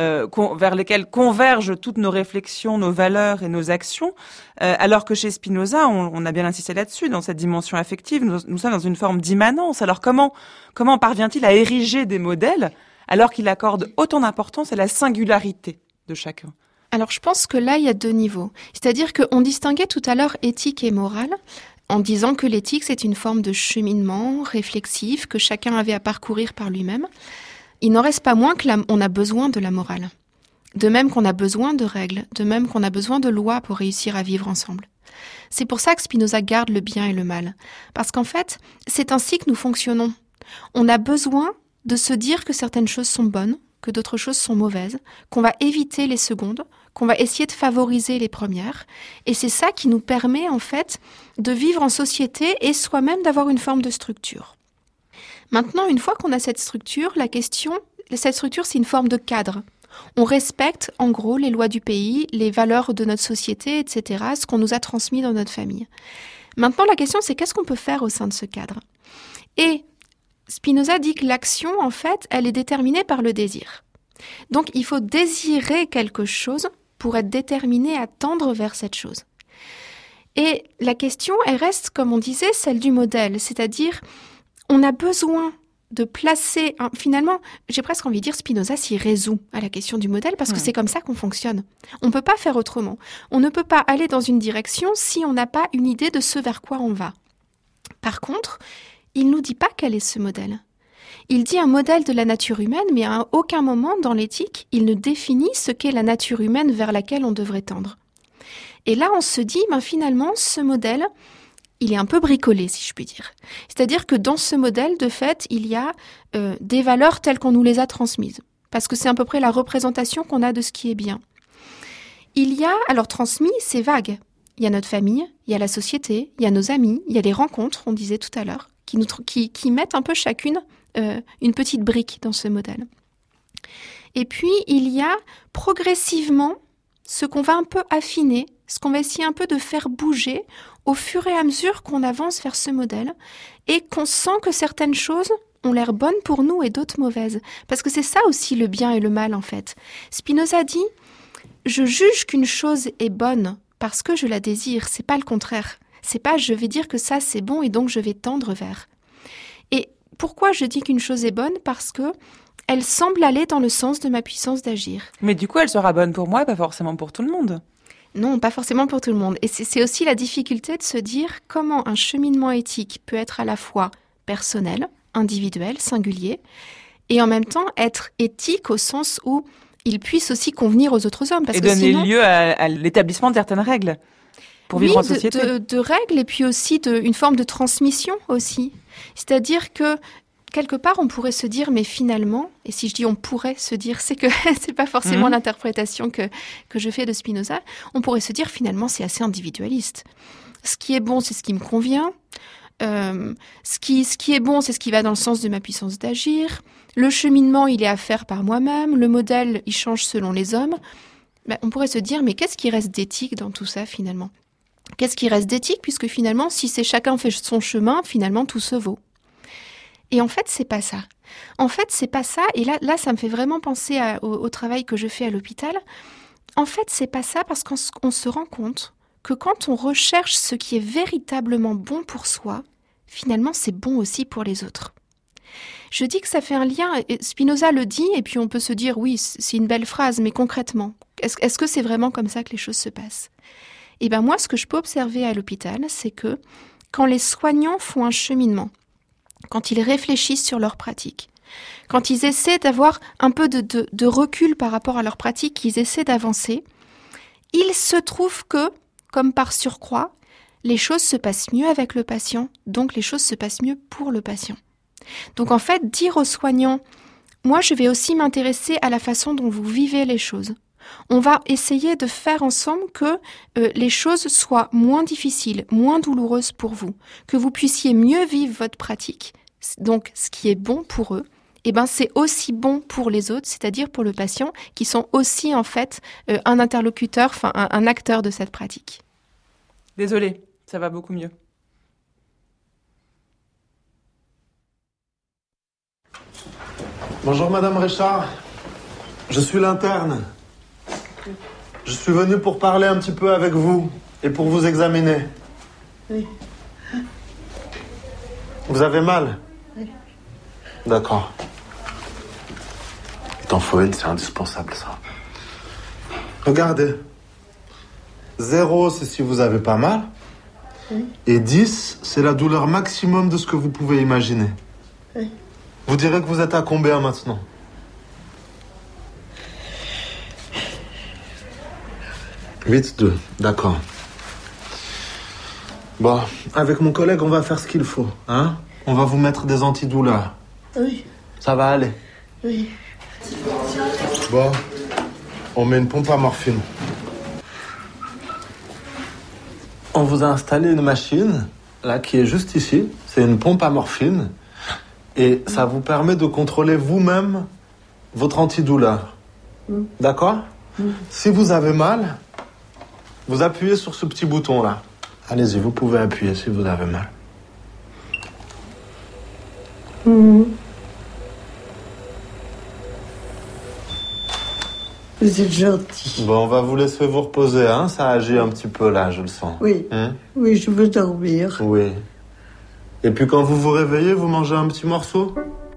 vers lesquels convergent toutes nos réflexions, nos valeurs et nos actions. Alors que chez Spinoza, on a bien insisté là-dessus, dans cette dimension affective, nous sommes dans une forme d'immanence. Alors comment parvient-il à ériger des modèles alors qu'il accorde autant d'importance à la singularité de chacun ? Alors je pense que là, il y a deux niveaux. C'est-à-dire qu'on distinguait tout à l'heure éthique et morale, en disant que l'éthique, c'est une forme de cheminement réflexif que chacun avait à parcourir par lui-même. Il n'en reste pas moins qu'on a besoin de la morale. De même qu'on a besoin de règles, de même qu'on a besoin de lois pour réussir à vivre ensemble. C'est pour ça que Spinoza garde le bien et le mal. Parce qu'en fait, c'est ainsi que nous fonctionnons. On a besoin de se dire que certaines choses sont bonnes, que d'autres choses sont mauvaises, qu'on va éviter les secondes, qu'on va essayer de favoriser les premières. Et c'est ça qui nous permet, en fait, de vivre en société et soi-même d'avoir une forme de structure. Maintenant, une fois qu'on a cette structure, cette structure, c'est une forme de cadre. On respecte, en gros, les lois du pays, les valeurs de notre société, etc., ce qu'on nous a transmis dans notre famille. Maintenant, la question, c'est qu'est-ce qu'on peut faire au sein de ce cadre ? Et Spinoza dit que l'action, en fait, elle est déterminée par le désir. Donc, il faut désirer quelque chose pour être déterminé à tendre vers cette chose. Et la question, elle reste, comme on disait, celle du modèle. C'est-à-dire, on a besoin de placer... Finalement, j'ai presque envie de dire, Spinoza s'y résout à la question du modèle parce que c'est comme ça qu'on fonctionne. On ne peut pas faire autrement. On ne peut pas aller dans une direction si on n'a pas une idée de ce vers quoi on va. Par contre, il ne nous dit pas quel est ce modèle. Il dit un modèle de la nature humaine, mais à aucun moment dans l'éthique, il ne définit ce qu'est la nature humaine vers laquelle on devrait tendre. Et là, on se dit, finalement, ce modèle, il est un peu bricolé, si je puis dire. C'est-à-dire que dans ce modèle, de fait, il y a des valeurs telles qu'on nous les a transmises. Parce que c'est à peu près la représentation qu'on a de ce qui est bien. Il y a, alors transmis, c'est vague. Il y a notre famille, il y a la société, il y a nos amis, il y a les rencontres, on disait tout à l'heure, qui mettent un peu chacune une petite brique dans ce modèle. Et puis, il y a progressivement ce qu'on va un peu affiner, ce qu'on va essayer un peu de faire bouger au fur et à mesure qu'on avance vers ce modèle et qu'on sent que certaines choses ont l'air bonnes pour nous et d'autres mauvaises. Parce que c'est ça aussi le bien et le mal, en fait. Spinoza dit « Je juge qu'une chose est bonne parce que je la désire, c'est pas le contraire. C'est pas je vais dire que ça c'est bon et donc je vais tendre vers. Et pourquoi je dis qu'une chose est bonne ? Parce que elle semble aller dans le sens de ma puissance d'agir. Mais du coup, elle sera bonne pour moi et pas forcément pour tout le monde. Non, pas forcément pour tout le monde. Et c'est aussi la difficulté de se dire comment un cheminement éthique peut être à la fois personnel, individuel, singulier, et en même temps être éthique au sens où il puisse aussi convenir aux autres hommes. Parce et que donner sinon, lieu à l'établissement de certaines règles pour vivre en société. De règles et puis aussi une forme de transmission aussi. C'est-à-dire que quelque part, on pourrait se dire, mais finalement, et si je dis on pourrait se dire, c'est que c'est pas forcément l'interprétation que je fais de Spinoza, on pourrait se dire finalement c'est assez individualiste. Ce qui est bon, c'est ce qui me convient. Ce qui est bon, c'est ce qui va dans le sens de ma puissance d'agir. Le cheminement, il est à faire par moi-même. Le modèle, il change selon les hommes. Ben, on pourrait se dire, mais qu'est-ce qui reste d'éthique dans tout ça finalement ? Qu'est-ce qui reste d'éthique, puisque finalement, si c'est chacun fait son chemin, finalement tout se vaut. Et en fait, c'est pas ça. En fait, c'est pas ça. Et là, ça me fait vraiment penser au travail que je fais à l'hôpital. En fait, c'est pas ça parce qu'on se rend compte que quand on recherche ce qui est véritablement bon pour soi, finalement, c'est bon aussi pour les autres. Je dis que ça fait un lien. Spinoza le dit, et puis on peut se dire, oui, c'est une belle phrase, mais concrètement, est-ce que c'est vraiment comme ça que les choses se passent ? Eh bien, moi, ce que je peux observer à l'hôpital, c'est que quand les soignants font un cheminement, quand ils réfléchissent sur leur pratique, quand ils essaient d'avoir un peu de recul par rapport à leur pratique, qu'ils essaient d'avancer, il se trouve que, comme par surcroît, les choses se passent mieux avec le patient, donc les choses se passent mieux pour le patient. Donc en fait, dire aux soignants, moi je vais aussi m'intéresser à la façon dont vous vivez les choses. On va essayer de faire ensemble que les choses soient moins difficiles, moins douloureuses pour vous, que vous puissiez mieux vivre votre pratique. Donc, ce qui est bon pour eux, eh ben, c'est aussi bon pour les autres, c'est-à-dire pour le patient, qui sont aussi en fait un interlocuteur, enfin un acteur de cette pratique. Désolée, ça va beaucoup mieux. Bonjour Madame Richard, je suis l'interne. Je suis venu pour parler un petit peu avec vous et pour vous examiner. Oui. Vous avez mal ? Oui. D'accord. Il t'en faut une, c'est indispensable ça. Regardez. 0, c'est si vous avez pas mal. Oui. Et 10, c'est la douleur maximum de ce que vous pouvez imaginer. Oui. Vous direz que vous êtes à combien maintenant ? 8,2, d'accord. Bon, avec mon collègue, on va faire ce qu'il faut, hein ? On va vous mettre des antidouleurs. Oui. Ça va aller ? Oui. Bon, on met une pompe à morphine. On vous a installé une machine, là, qui est juste ici. C'est une pompe à morphine. Et ça vous permet de contrôler vous-même votre antidouleur. D'accord ? Si vous avez mal, vous appuyez sur ce petit bouton-là. Allez-y, vous pouvez appuyer si vous avez mal. Vous êtes gentil. Bon, on va vous laisser vous reposer, hein ? Ça agit un petit peu là, je le sens. Oui. Oui, je veux dormir. Oui. Et puis quand vous vous réveillez, vous mangez un petit morceau ?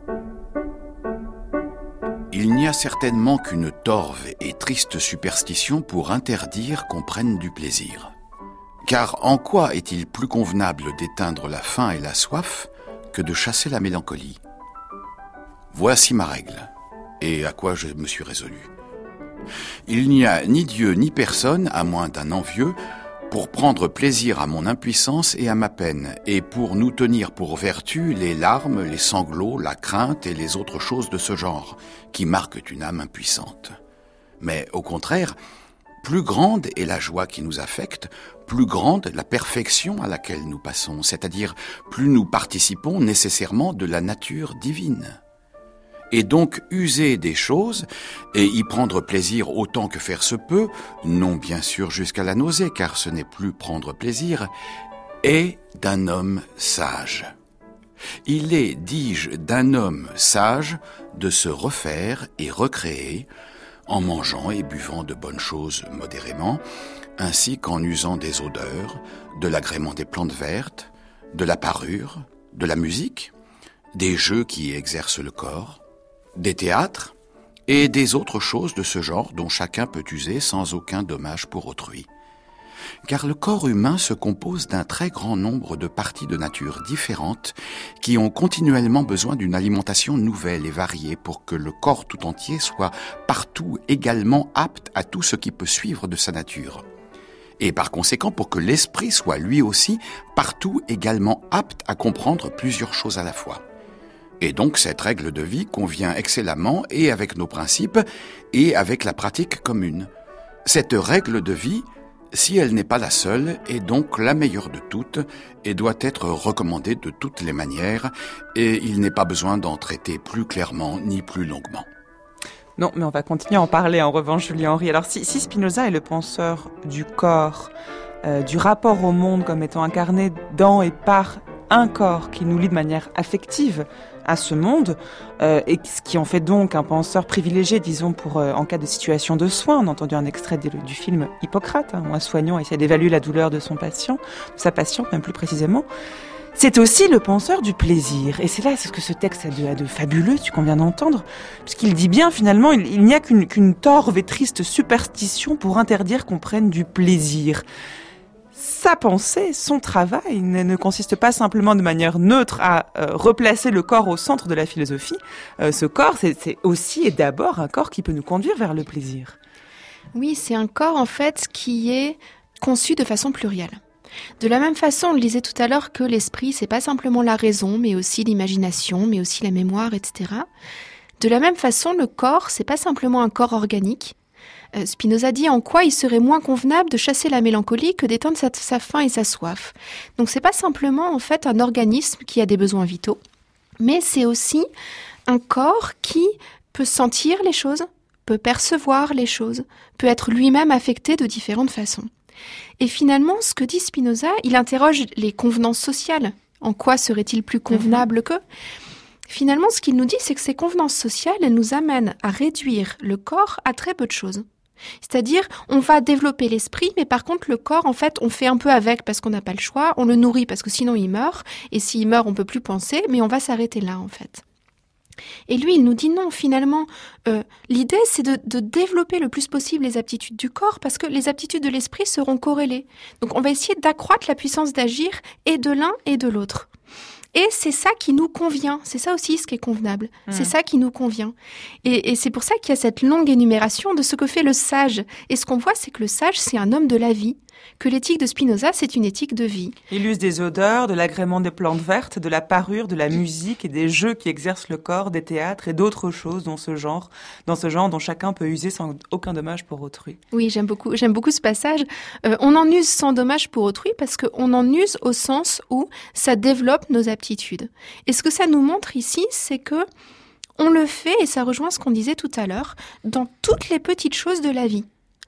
Il n'y a certainement qu'une torve et triste superstition pour interdire qu'on prenne du plaisir. Car en quoi est-il plus convenable d'éteindre la faim et la soif que de chasser la mélancolie ? Voici ma règle, et à quoi je me suis résolu. Il n'y a ni Dieu ni personne, à moins d'un envieux, pour prendre plaisir à mon impuissance et à ma peine, et pour nous tenir pour vertu les larmes, les sanglots, la crainte et les autres choses de ce genre, qui marquent une âme impuissante. Mais au contraire, plus grande est la joie qui nous affecte, plus grande la perfection à laquelle nous passons, c'est-à-dire plus nous participons nécessairement de la nature divine. Et donc user des choses et y prendre plaisir autant que faire se peut, non bien sûr jusqu'à la nausée, car ce n'est plus prendre plaisir, est d'un homme sage. Il est, dis-je, d'un homme sage de se refaire et recréer en mangeant et buvant de bonnes choses modérément, ainsi qu'en usant des odeurs, de l'agrément des plantes vertes, de la parure, de la musique, des jeux qui exercent le corps, des théâtres et des autres choses de ce genre dont chacun peut user sans aucun dommage pour autrui. Car le corps humain se compose d'un très grand nombre de parties de nature différentes qui ont continuellement besoin d'une alimentation nouvelle et variée pour que le corps tout entier soit partout également apte à tout ce qui peut suivre de sa nature. Et par conséquent, pour que l'esprit soit lui aussi partout également apte à comprendre plusieurs choses à la fois. Et donc cette règle de vie convient excellemment et avec nos principes et avec la pratique commune. Cette règle de vie, si elle n'est pas la seule, est donc la meilleure de toutes et doit être recommandée de toutes les manières, et il n'est pas besoin d'en traiter plus clairement ni plus longuement. Non, mais on va continuer à en parler en revanche, Julien Henry. Alors si Spinoza est le penseur du corps, du rapport au monde comme étant incarné dans et par un corps qui nous lie de manière affective à ce monde, et ce qui en fait donc un penseur privilégié, disons, pour en cas de situation de soins. On a entendu un extrait du film Hippocrate, où un soignant essaie d'évaluer la douleur de son patient, de sa patiente même plus précisément. C'est aussi le penseur du plaisir. Et c'est là ce que ce texte a de fabuleux, tu conviens d'entendre, puisqu'il dit bien finalement, il n'y a qu'une torve et triste superstition pour interdire qu'on prenne du plaisir. Sa pensée, son travail ne consiste pas simplement de manière neutre à replacer le corps au centre de la philosophie. Ce corps, c'est aussi et d'abord un corps qui peut nous conduire vers le plaisir. Oui, c'est un corps en fait qui est conçu de façon plurielle. De la même façon, on le disait tout à l'heure que l'esprit, c'est pas simplement la raison, mais aussi l'imagination, mais aussi la mémoire, etc. De la même façon, le corps, c'est pas simplement un corps organique. Spinoza dit en quoi il serait moins convenable de chasser la mélancolie que d'éteindre sa faim et sa soif. Donc c'est pas simplement en fait un organisme qui a des besoins vitaux, mais c'est aussi un corps qui peut sentir les choses, peut percevoir les choses, peut être lui-même affecté de différentes façons. Et finalement, ce que dit Spinoza, il interroge les convenances sociales. En quoi serait-il plus convenable que ? Finalement, ce qu'il nous dit, c'est que ces convenances sociales, elles nous amènent à réduire le corps à très peu de choses. C'est-à-dire, on va développer l'esprit, mais par contre, le corps, en fait, on fait un peu avec parce qu'on n'a pas le choix, on le nourrit parce que sinon il meurt, et s'il meurt, on peut plus penser, mais on va s'arrêter là, en fait. Et lui, il nous dit non, finalement, l'idée, c'est de développer le plus possible les aptitudes du corps, parce que les aptitudes de l'esprit seront corrélées. Donc, on va essayer d'accroître la puissance d'agir et de l'un et de l'autre. Et c'est ça qui nous convient. C'est ça aussi ce qui est convenable. C'est ça qui nous convient. Et c'est pour ça qu'il y a cette longue énumération de ce que fait le sage. Et ce qu'on voit, c'est que le sage, c'est un homme de la vie. Que l'éthique de Spinoza, c'est une éthique de vie. Il use des odeurs, de l'agrément des plantes vertes, de la parure, de la musique et des jeux qui exercent le corps, des théâtres et d'autres choses dans ce genre dont chacun peut user sans aucun dommage pour autrui. Oui, j'aime beaucoup ce passage. On en use sans dommage pour autrui parce qu'on en use au sens où ça développe nos aptitudes. Et ce que ça nous montre ici, c'est que on le fait, et ça rejoint ce qu'on disait tout à l'heure, dans toutes les petites choses de la vie.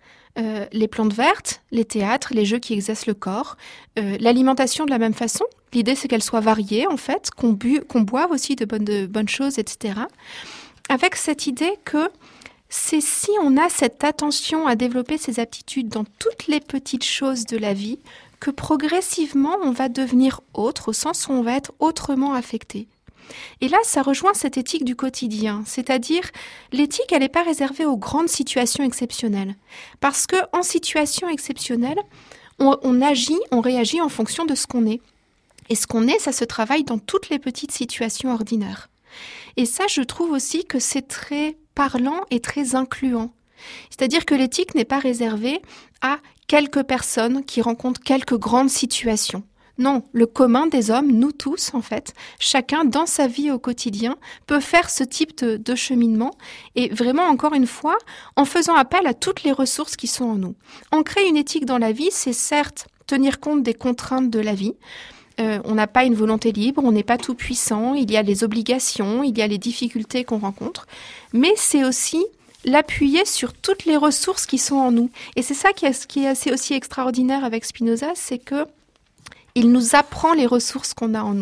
Les plantes vertes, les théâtres, les jeux qui exercent le corps, l'alimentation de la même façon. L'idée, c'est qu'elle soit variée, en fait, qu'on boive aussi de bonnes choses, etc. Avec cette idée que c'est si on a cette attention à développer ces aptitudes dans toutes les petites choses de la vie que progressivement, on va devenir autre, au sens où on va être autrement affecté. Et là, ça rejoint cette éthique du quotidien, c'est-à-dire l'éthique, elle n'est pas réservée aux grandes situations exceptionnelles. Parce qu'en situation exceptionnelle, on réagit en fonction de ce qu'on est. Et ce qu'on est, ça se travaille dans toutes les petites situations ordinaires. Et ça, je trouve aussi que c'est très parlant et très incluant. C'est-à-dire que l'éthique n'est pas réservée à quelques personnes qui rencontrent quelques grandes situations. Non, le commun des hommes, nous tous en fait, chacun dans sa vie au quotidien peut faire ce type de cheminement et vraiment encore une fois, en faisant appel à toutes les ressources qui sont en nous. Ancrer une éthique dans la vie, c'est certes tenir compte des contraintes de la vie. On n'a pas une volonté libre, on n'est pas tout puissant, il y a les obligations, il y a les difficultés qu'on rencontre, mais c'est aussi l'appuyer sur toutes les ressources qui sont en nous. Et c'est ça qui est assez aussi extraordinaire avec Spinoza, c'est que il nous apprend les ressources qu'on a en nous.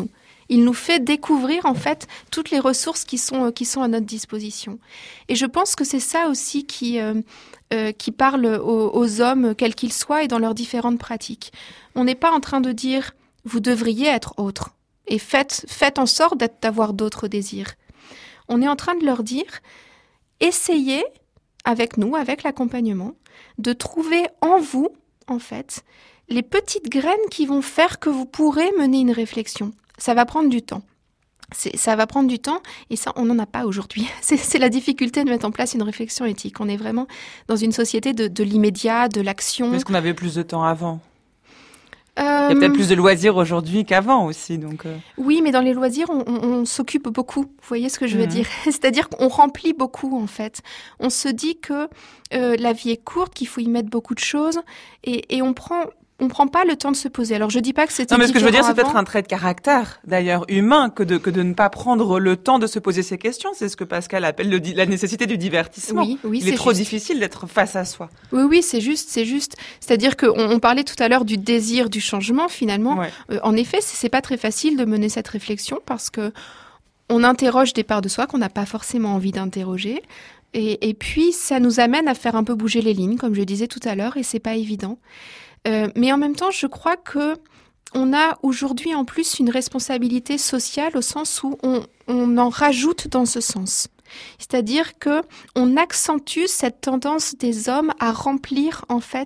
Il nous fait découvrir en fait toutes les ressources qui sont à notre disposition. Et je pense que c'est ça aussi qui parle aux hommes, quels qu'ils soient, et dans leurs différentes pratiques. On n'est pas en train de dire « vous devriez être autre » et faites en sorte d'avoir d'autres désirs. On est en train de leur dire « essayez, avec nous, avec l'accompagnement, de trouver en vous, en fait, les petites graines qui vont faire que vous pourrez mener une réflexion. » Ça va prendre du temps. Ça va prendre du temps et ça, on n'en a pas aujourd'hui. C'est la difficulté de mettre en place une réflexion éthique. On est vraiment dans une société de l'immédiat, de l'action. Est-ce qu'on avait plus de temps avant ? Il y a peut-être plus de loisirs aujourd'hui qu'avant aussi. Donc Oui, mais dans les loisirs, on s'occupe beaucoup. Vous voyez ce que je veux dire ? C'est-à-dire qu'on remplit beaucoup, en fait. On se dit que la vie est courte, qu'il faut y mettre beaucoup de choses et on prend pas le temps de se poser. Alors, je dis pas que c'était Non, mais ce que je veux dire, c'est avant. peut-être un trait de caractère, d'ailleurs, humain, que de ne pas prendre le temps de se poser ces questions. C'est ce que Pascal appelle la nécessité du divertissement. Oui, Il est trop difficile d'être face à soi. Oui, c'est juste. C'est-à-dire qu'on parlait tout à l'heure du désir du changement, finalement. Ouais. En effet, c'est pas très facile de mener cette réflexion parce que on interroge des parts de soi qu'on n'a pas forcément envie d'interroger. Et puis, ça nous amène à faire un peu bouger les lignes, comme je disais tout à l'heure, et c'est pas évident. Mais en même temps, je crois que on a aujourd'hui en plus une responsabilité sociale au sens où on en rajoute dans ce sens. C'est-à-dire que on accentue cette tendance des hommes à remplir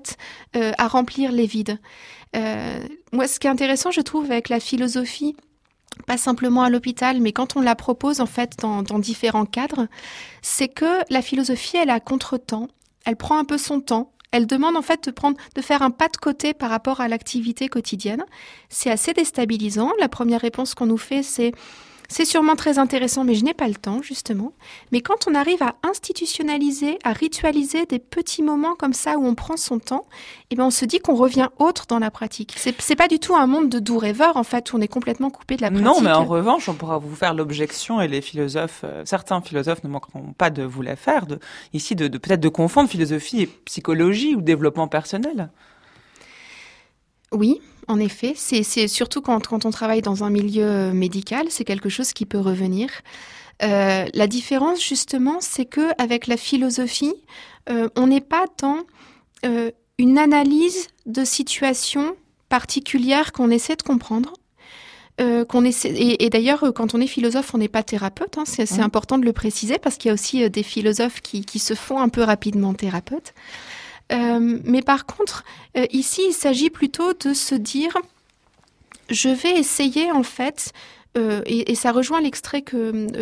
les vides. Moi, ce qui est intéressant, je trouve, avec la philosophie, pas simplement à l'hôpital, mais quand on la propose en fait dans différents cadres, c'est que la philosophie, elle est à contre-temps, elle prend un peu son temps. Elle demande en fait de faire un pas de côté par rapport à l'activité quotidienne. C'est assez déstabilisant. La première réponse qu'on nous fait, c'est sûrement très intéressant, mais je n'ai pas le temps, justement. Mais quand on arrive à institutionnaliser, à ritualiser des petits moments comme ça où on prend son temps, eh ben on se dit qu'on revient autre dans la pratique. C'est pas du tout un monde de doux rêveurs, en fait, où on est complètement coupé de la pratique. Non, mais en revanche, on pourra vous faire l'objection, et les philosophes, certains philosophes ne manqueront pas de vous la faire, peut-être de confondre philosophie et psychologie ou développement personnel. Oui, en effet, c'est surtout quand on travaille dans un milieu médical, c'est quelque chose qui peut revenir. La différence, justement, c'est que avec la philosophie, on n'est pas dans une analyse de situation particulière qu'on essaie de comprendre. Et d'ailleurs, quand on est philosophe, on n'est pas thérapeute. C'est important de le préciser parce qu'il y a aussi des philosophes qui se font un peu rapidement thérapeutes. Mais par contre, ici, il s'agit plutôt de se dire, je vais essayer en fait, et ça rejoint l'extrait qui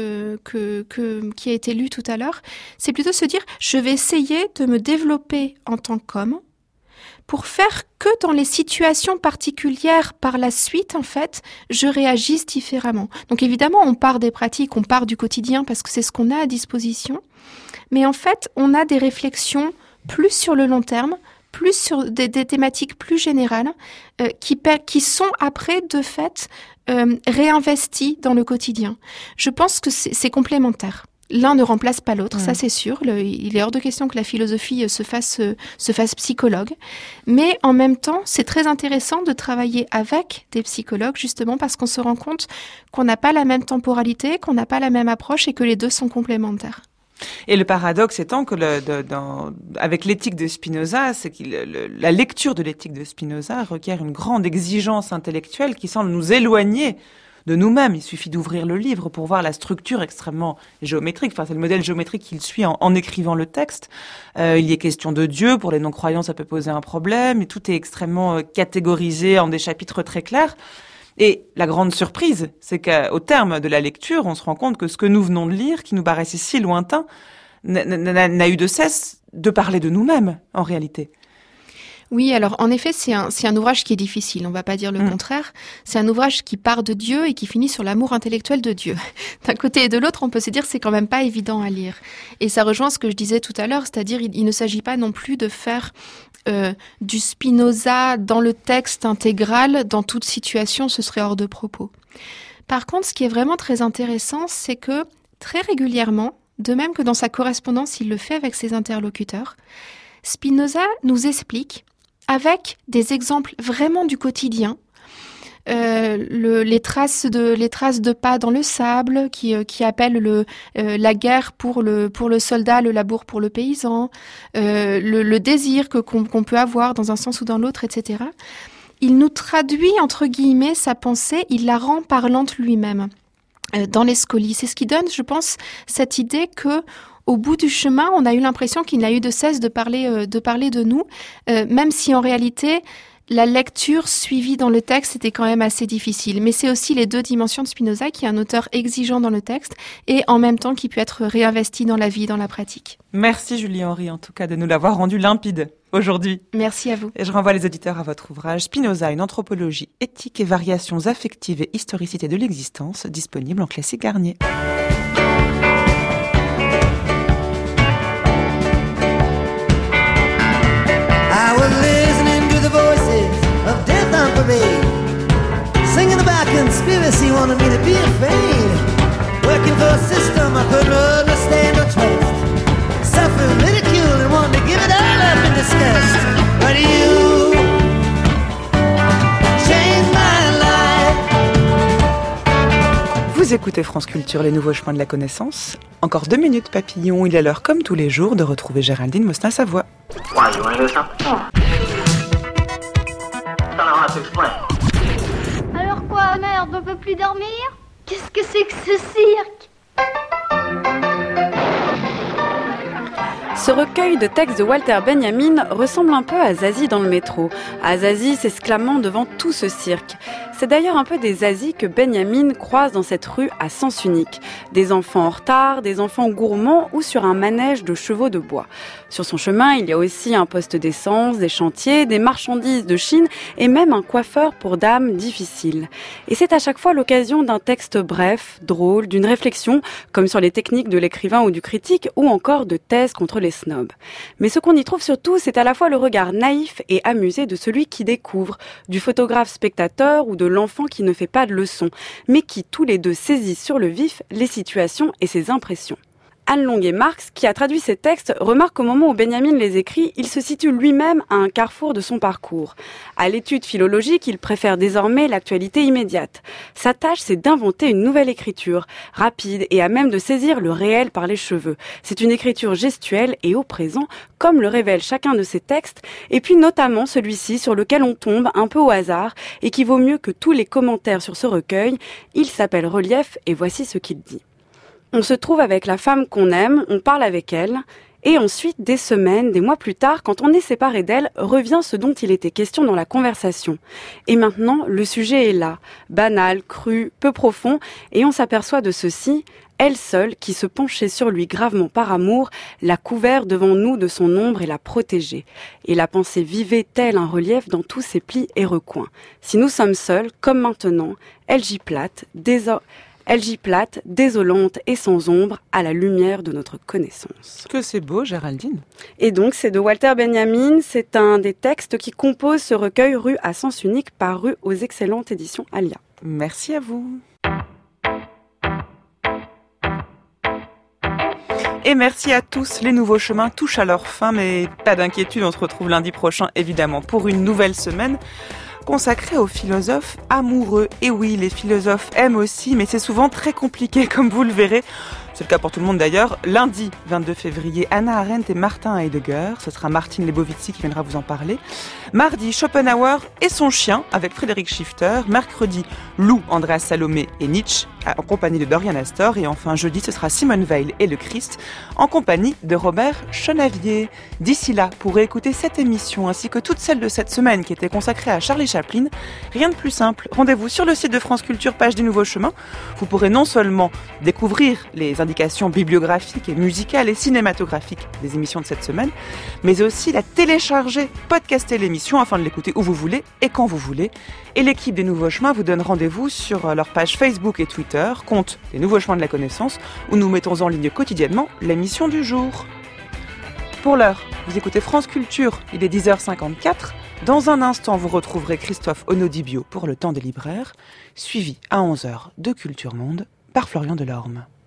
a été lu tout à l'heure, c'est plutôt se dire, je vais essayer de me développer en tant qu'homme pour faire que dans les situations particulières par la suite, en fait, je réagisse différemment. Donc évidemment, on part des pratiques, on part du quotidien parce que c'est ce qu'on a à disposition, mais en fait, on a des réflexions plus sur le long terme, plus sur des thématiques plus générales qui sont après, de fait, réinvesties dans le quotidien. Je pense que c'est complémentaire. L'un ne remplace pas l'autre, ça c'est sûr. Il est hors de question que la philosophie se fasse psychologue. Mais en même temps, c'est très intéressant de travailler avec des psychologues, justement parce qu'on se rend compte qu'on n'a pas la même temporalité, qu'on n'a pas la même approche et que les deux sont complémentaires. Et le paradoxe étant que avec l'éthique de Spinoza, c'est que la lecture de l'éthique de Spinoza requiert une grande exigence intellectuelle qui semble nous éloigner de nous-mêmes. Il suffit d'ouvrir le livre pour voir la structure extrêmement géométrique. Enfin, c'est le modèle géométrique qu'il suit en écrivant le texte. Il y est question de Dieu. Pour les non-croyants, ça peut poser un problème. Et tout est extrêmement catégorisé en des chapitres très clairs. Et la grande surprise, c'est qu'au terme de la lecture, on se rend compte que ce que nous venons de lire, qui nous paraissait si lointain, n'a eu de cesse de parler de nous-mêmes, en réalité. Oui, alors en effet, c'est un ouvrage qui est difficile, on va pas dire le contraire. C'est un ouvrage qui part de Dieu et qui finit sur l'amour intellectuel de Dieu. D'un côté et de l'autre, on peut se dire que c'est quand même pas évident à lire. Et ça rejoint ce que je disais tout à l'heure, c'est-à-dire il ne s'agit pas non plus de faire du Spinoza dans le texte intégral, dans toute situation, ce serait hors de propos. Par contre, ce qui est vraiment très intéressant, c'est que très régulièrement, de même que dans sa correspondance, il le fait avec ses interlocuteurs, Spinoza nous explique, avec des exemples vraiment du quotidien, les traces de pas dans le sable qui appellent la guerre pour le soldat, le labour pour le paysan, le désir qu'on peut avoir dans un sens ou dans l'autre, etc. Il nous traduit, entre guillemets, sa pensée, il la rend parlante lui-même dans les scolies. C'est ce qui donne, je pense, cette idée que au bout du chemin, on a eu l'impression qu'il n'a eu de cesse de parler de nous, même si en réalité, la lecture suivie dans le texte était quand même assez difficile. Mais c'est aussi les deux dimensions de Spinoza, qui est un auteur exigeant dans le texte et en même temps qui peut être réinvesti dans la vie, dans la pratique. Merci Julie Henry, en tout cas, de nous l'avoir rendu limpide aujourd'hui. Merci à vous. Et je renvoie les auditeurs à votre ouvrage Spinoza, une anthropologie éthique et variations affectives et historicité de l'existence, disponible en Classique Garnier. Of death on parade, singing about conspiracy, wanted me to be afraid. Working for a system I couldn't understand or trust, suffering ridicule and wanted to give it all up in disgust. But you changed my life. Vous écoutez France Culture, les nouveaux chemins de la connaissance. Encore 2 minutes papillon, il est l'heure comme tous les jours de retrouver Géraldine Mostin-Savoie. Alors quoi, merde, on peut plus dormir? Qu'est-ce que c'est que ce cirque? Ce recueil de textes de Walter Benjamin ressemble un peu à Zazie dans le métro, à Zazie s'exclamant devant tout ce cirque. C'est d'ailleurs un peu des Zazie que Benjamin croise dans cette rue à sens unique. Des enfants en retard, des enfants gourmands ou sur un manège de chevaux de bois. Sur son chemin, il y a aussi un poste d'essence, des chantiers, des marchandises de Chine et même un coiffeur pour dames difficiles. Et c'est à chaque fois l'occasion d'un texte bref, drôle, d'une réflexion, comme sur les techniques de l'écrivain ou du critique, ou encore de thèse contre les snobs. Mais ce qu'on y trouve surtout, c'est à la fois le regard naïf et amusé de celui qui découvre, du photographe spectateur ou de l'enfant qui ne fait pas de leçons, mais qui tous les deux saisissent sur le vif les situations et ses impressions. Anne Longuet-Marx, qui a traduit ces textes, remarque qu'au moment où Benjamin les écrit, il se situe lui-même à un carrefour de son parcours. À l'étude philologique, il préfère désormais l'actualité immédiate. Sa tâche, c'est d'inventer une nouvelle écriture, rapide et à même de saisir le réel par les cheveux. C'est une écriture gestuelle et au présent, comme le révèle chacun de ses textes, et puis notamment celui-ci sur lequel on tombe un peu au hasard et qui vaut mieux que tous les commentaires sur ce recueil. Il s'appelle Relief et voici ce qu'il dit. On se trouve avec la femme qu'on aime, on parle avec elle, et ensuite, des semaines, des mois plus tard, quand on est séparé d'elle, revient ce dont il était question dans la conversation. Et maintenant, le sujet est là, banal, cru, peu profond, et on s'aperçoit de ceci, elle seule, qui se penchait sur lui gravement par amour, l'a couvert devant nous de son ombre et l'a protégé. Et la pensée vivait tel un relief dans tous ses plis et recoins. Si nous sommes seuls, comme maintenant, elle gît plate, désolante et sans ombre, à la lumière de notre connaissance. Que c'est beau, Géraldine. Et donc, c'est de Walter Benjamin. C'est un des textes qui compose ce recueil Rue à sens unique, paru aux excellentes éditions Alia. Merci à vous. Et merci à tous. Les nouveaux chemins touchent à leur fin, mais pas d'inquiétude, on se retrouve lundi prochain, évidemment, pour une nouvelle semaine consacré aux philosophes amoureux. Et oui, les philosophes aiment aussi, mais c'est souvent très compliqué, comme vous le verrez. C'est le cas pour tout le monde d'ailleurs. Lundi 22 février, Hannah Arendt et Martin Heidegger. Ce sera Martine Lebovitzy qui viendra vous en parler. Mardi, Schopenhauer et son chien avec Frédéric Schifter. Mercredi, Lou, Andreas Salomé et Nietzsche en compagnie de Dorian Astor. Et enfin, jeudi, ce sera Simone Weil et le Christ en compagnie de Robert Chenavier. D'ici là, pour réécouter cette émission ainsi que toutes celles de cette semaine qui étaient consacrées à Charlie Chaplin, rien de plus simple. Rendez-vous sur le site de France Culture, page des Nouveaux Chemins. Vous pourrez non seulement découvrir les indications bibliographiques et musicales et cinématographiques des émissions de cette semaine, mais aussi la télécharger, podcaster l'émission afin de l'écouter où vous voulez et quand vous voulez. Et l'équipe des Nouveaux Chemins vous donne rendez-vous sur leur page Facebook et Twitter, compte des Nouveaux Chemins de la Connaissance, où nous mettons en ligne quotidiennement l'émission du jour. Pour l'heure, vous écoutez France Culture, il est 10h54. Dans un instant, vous retrouverez Christophe Onodibio pour le temps des libraires, suivi à 11h de Culture Monde par Florian Delorme.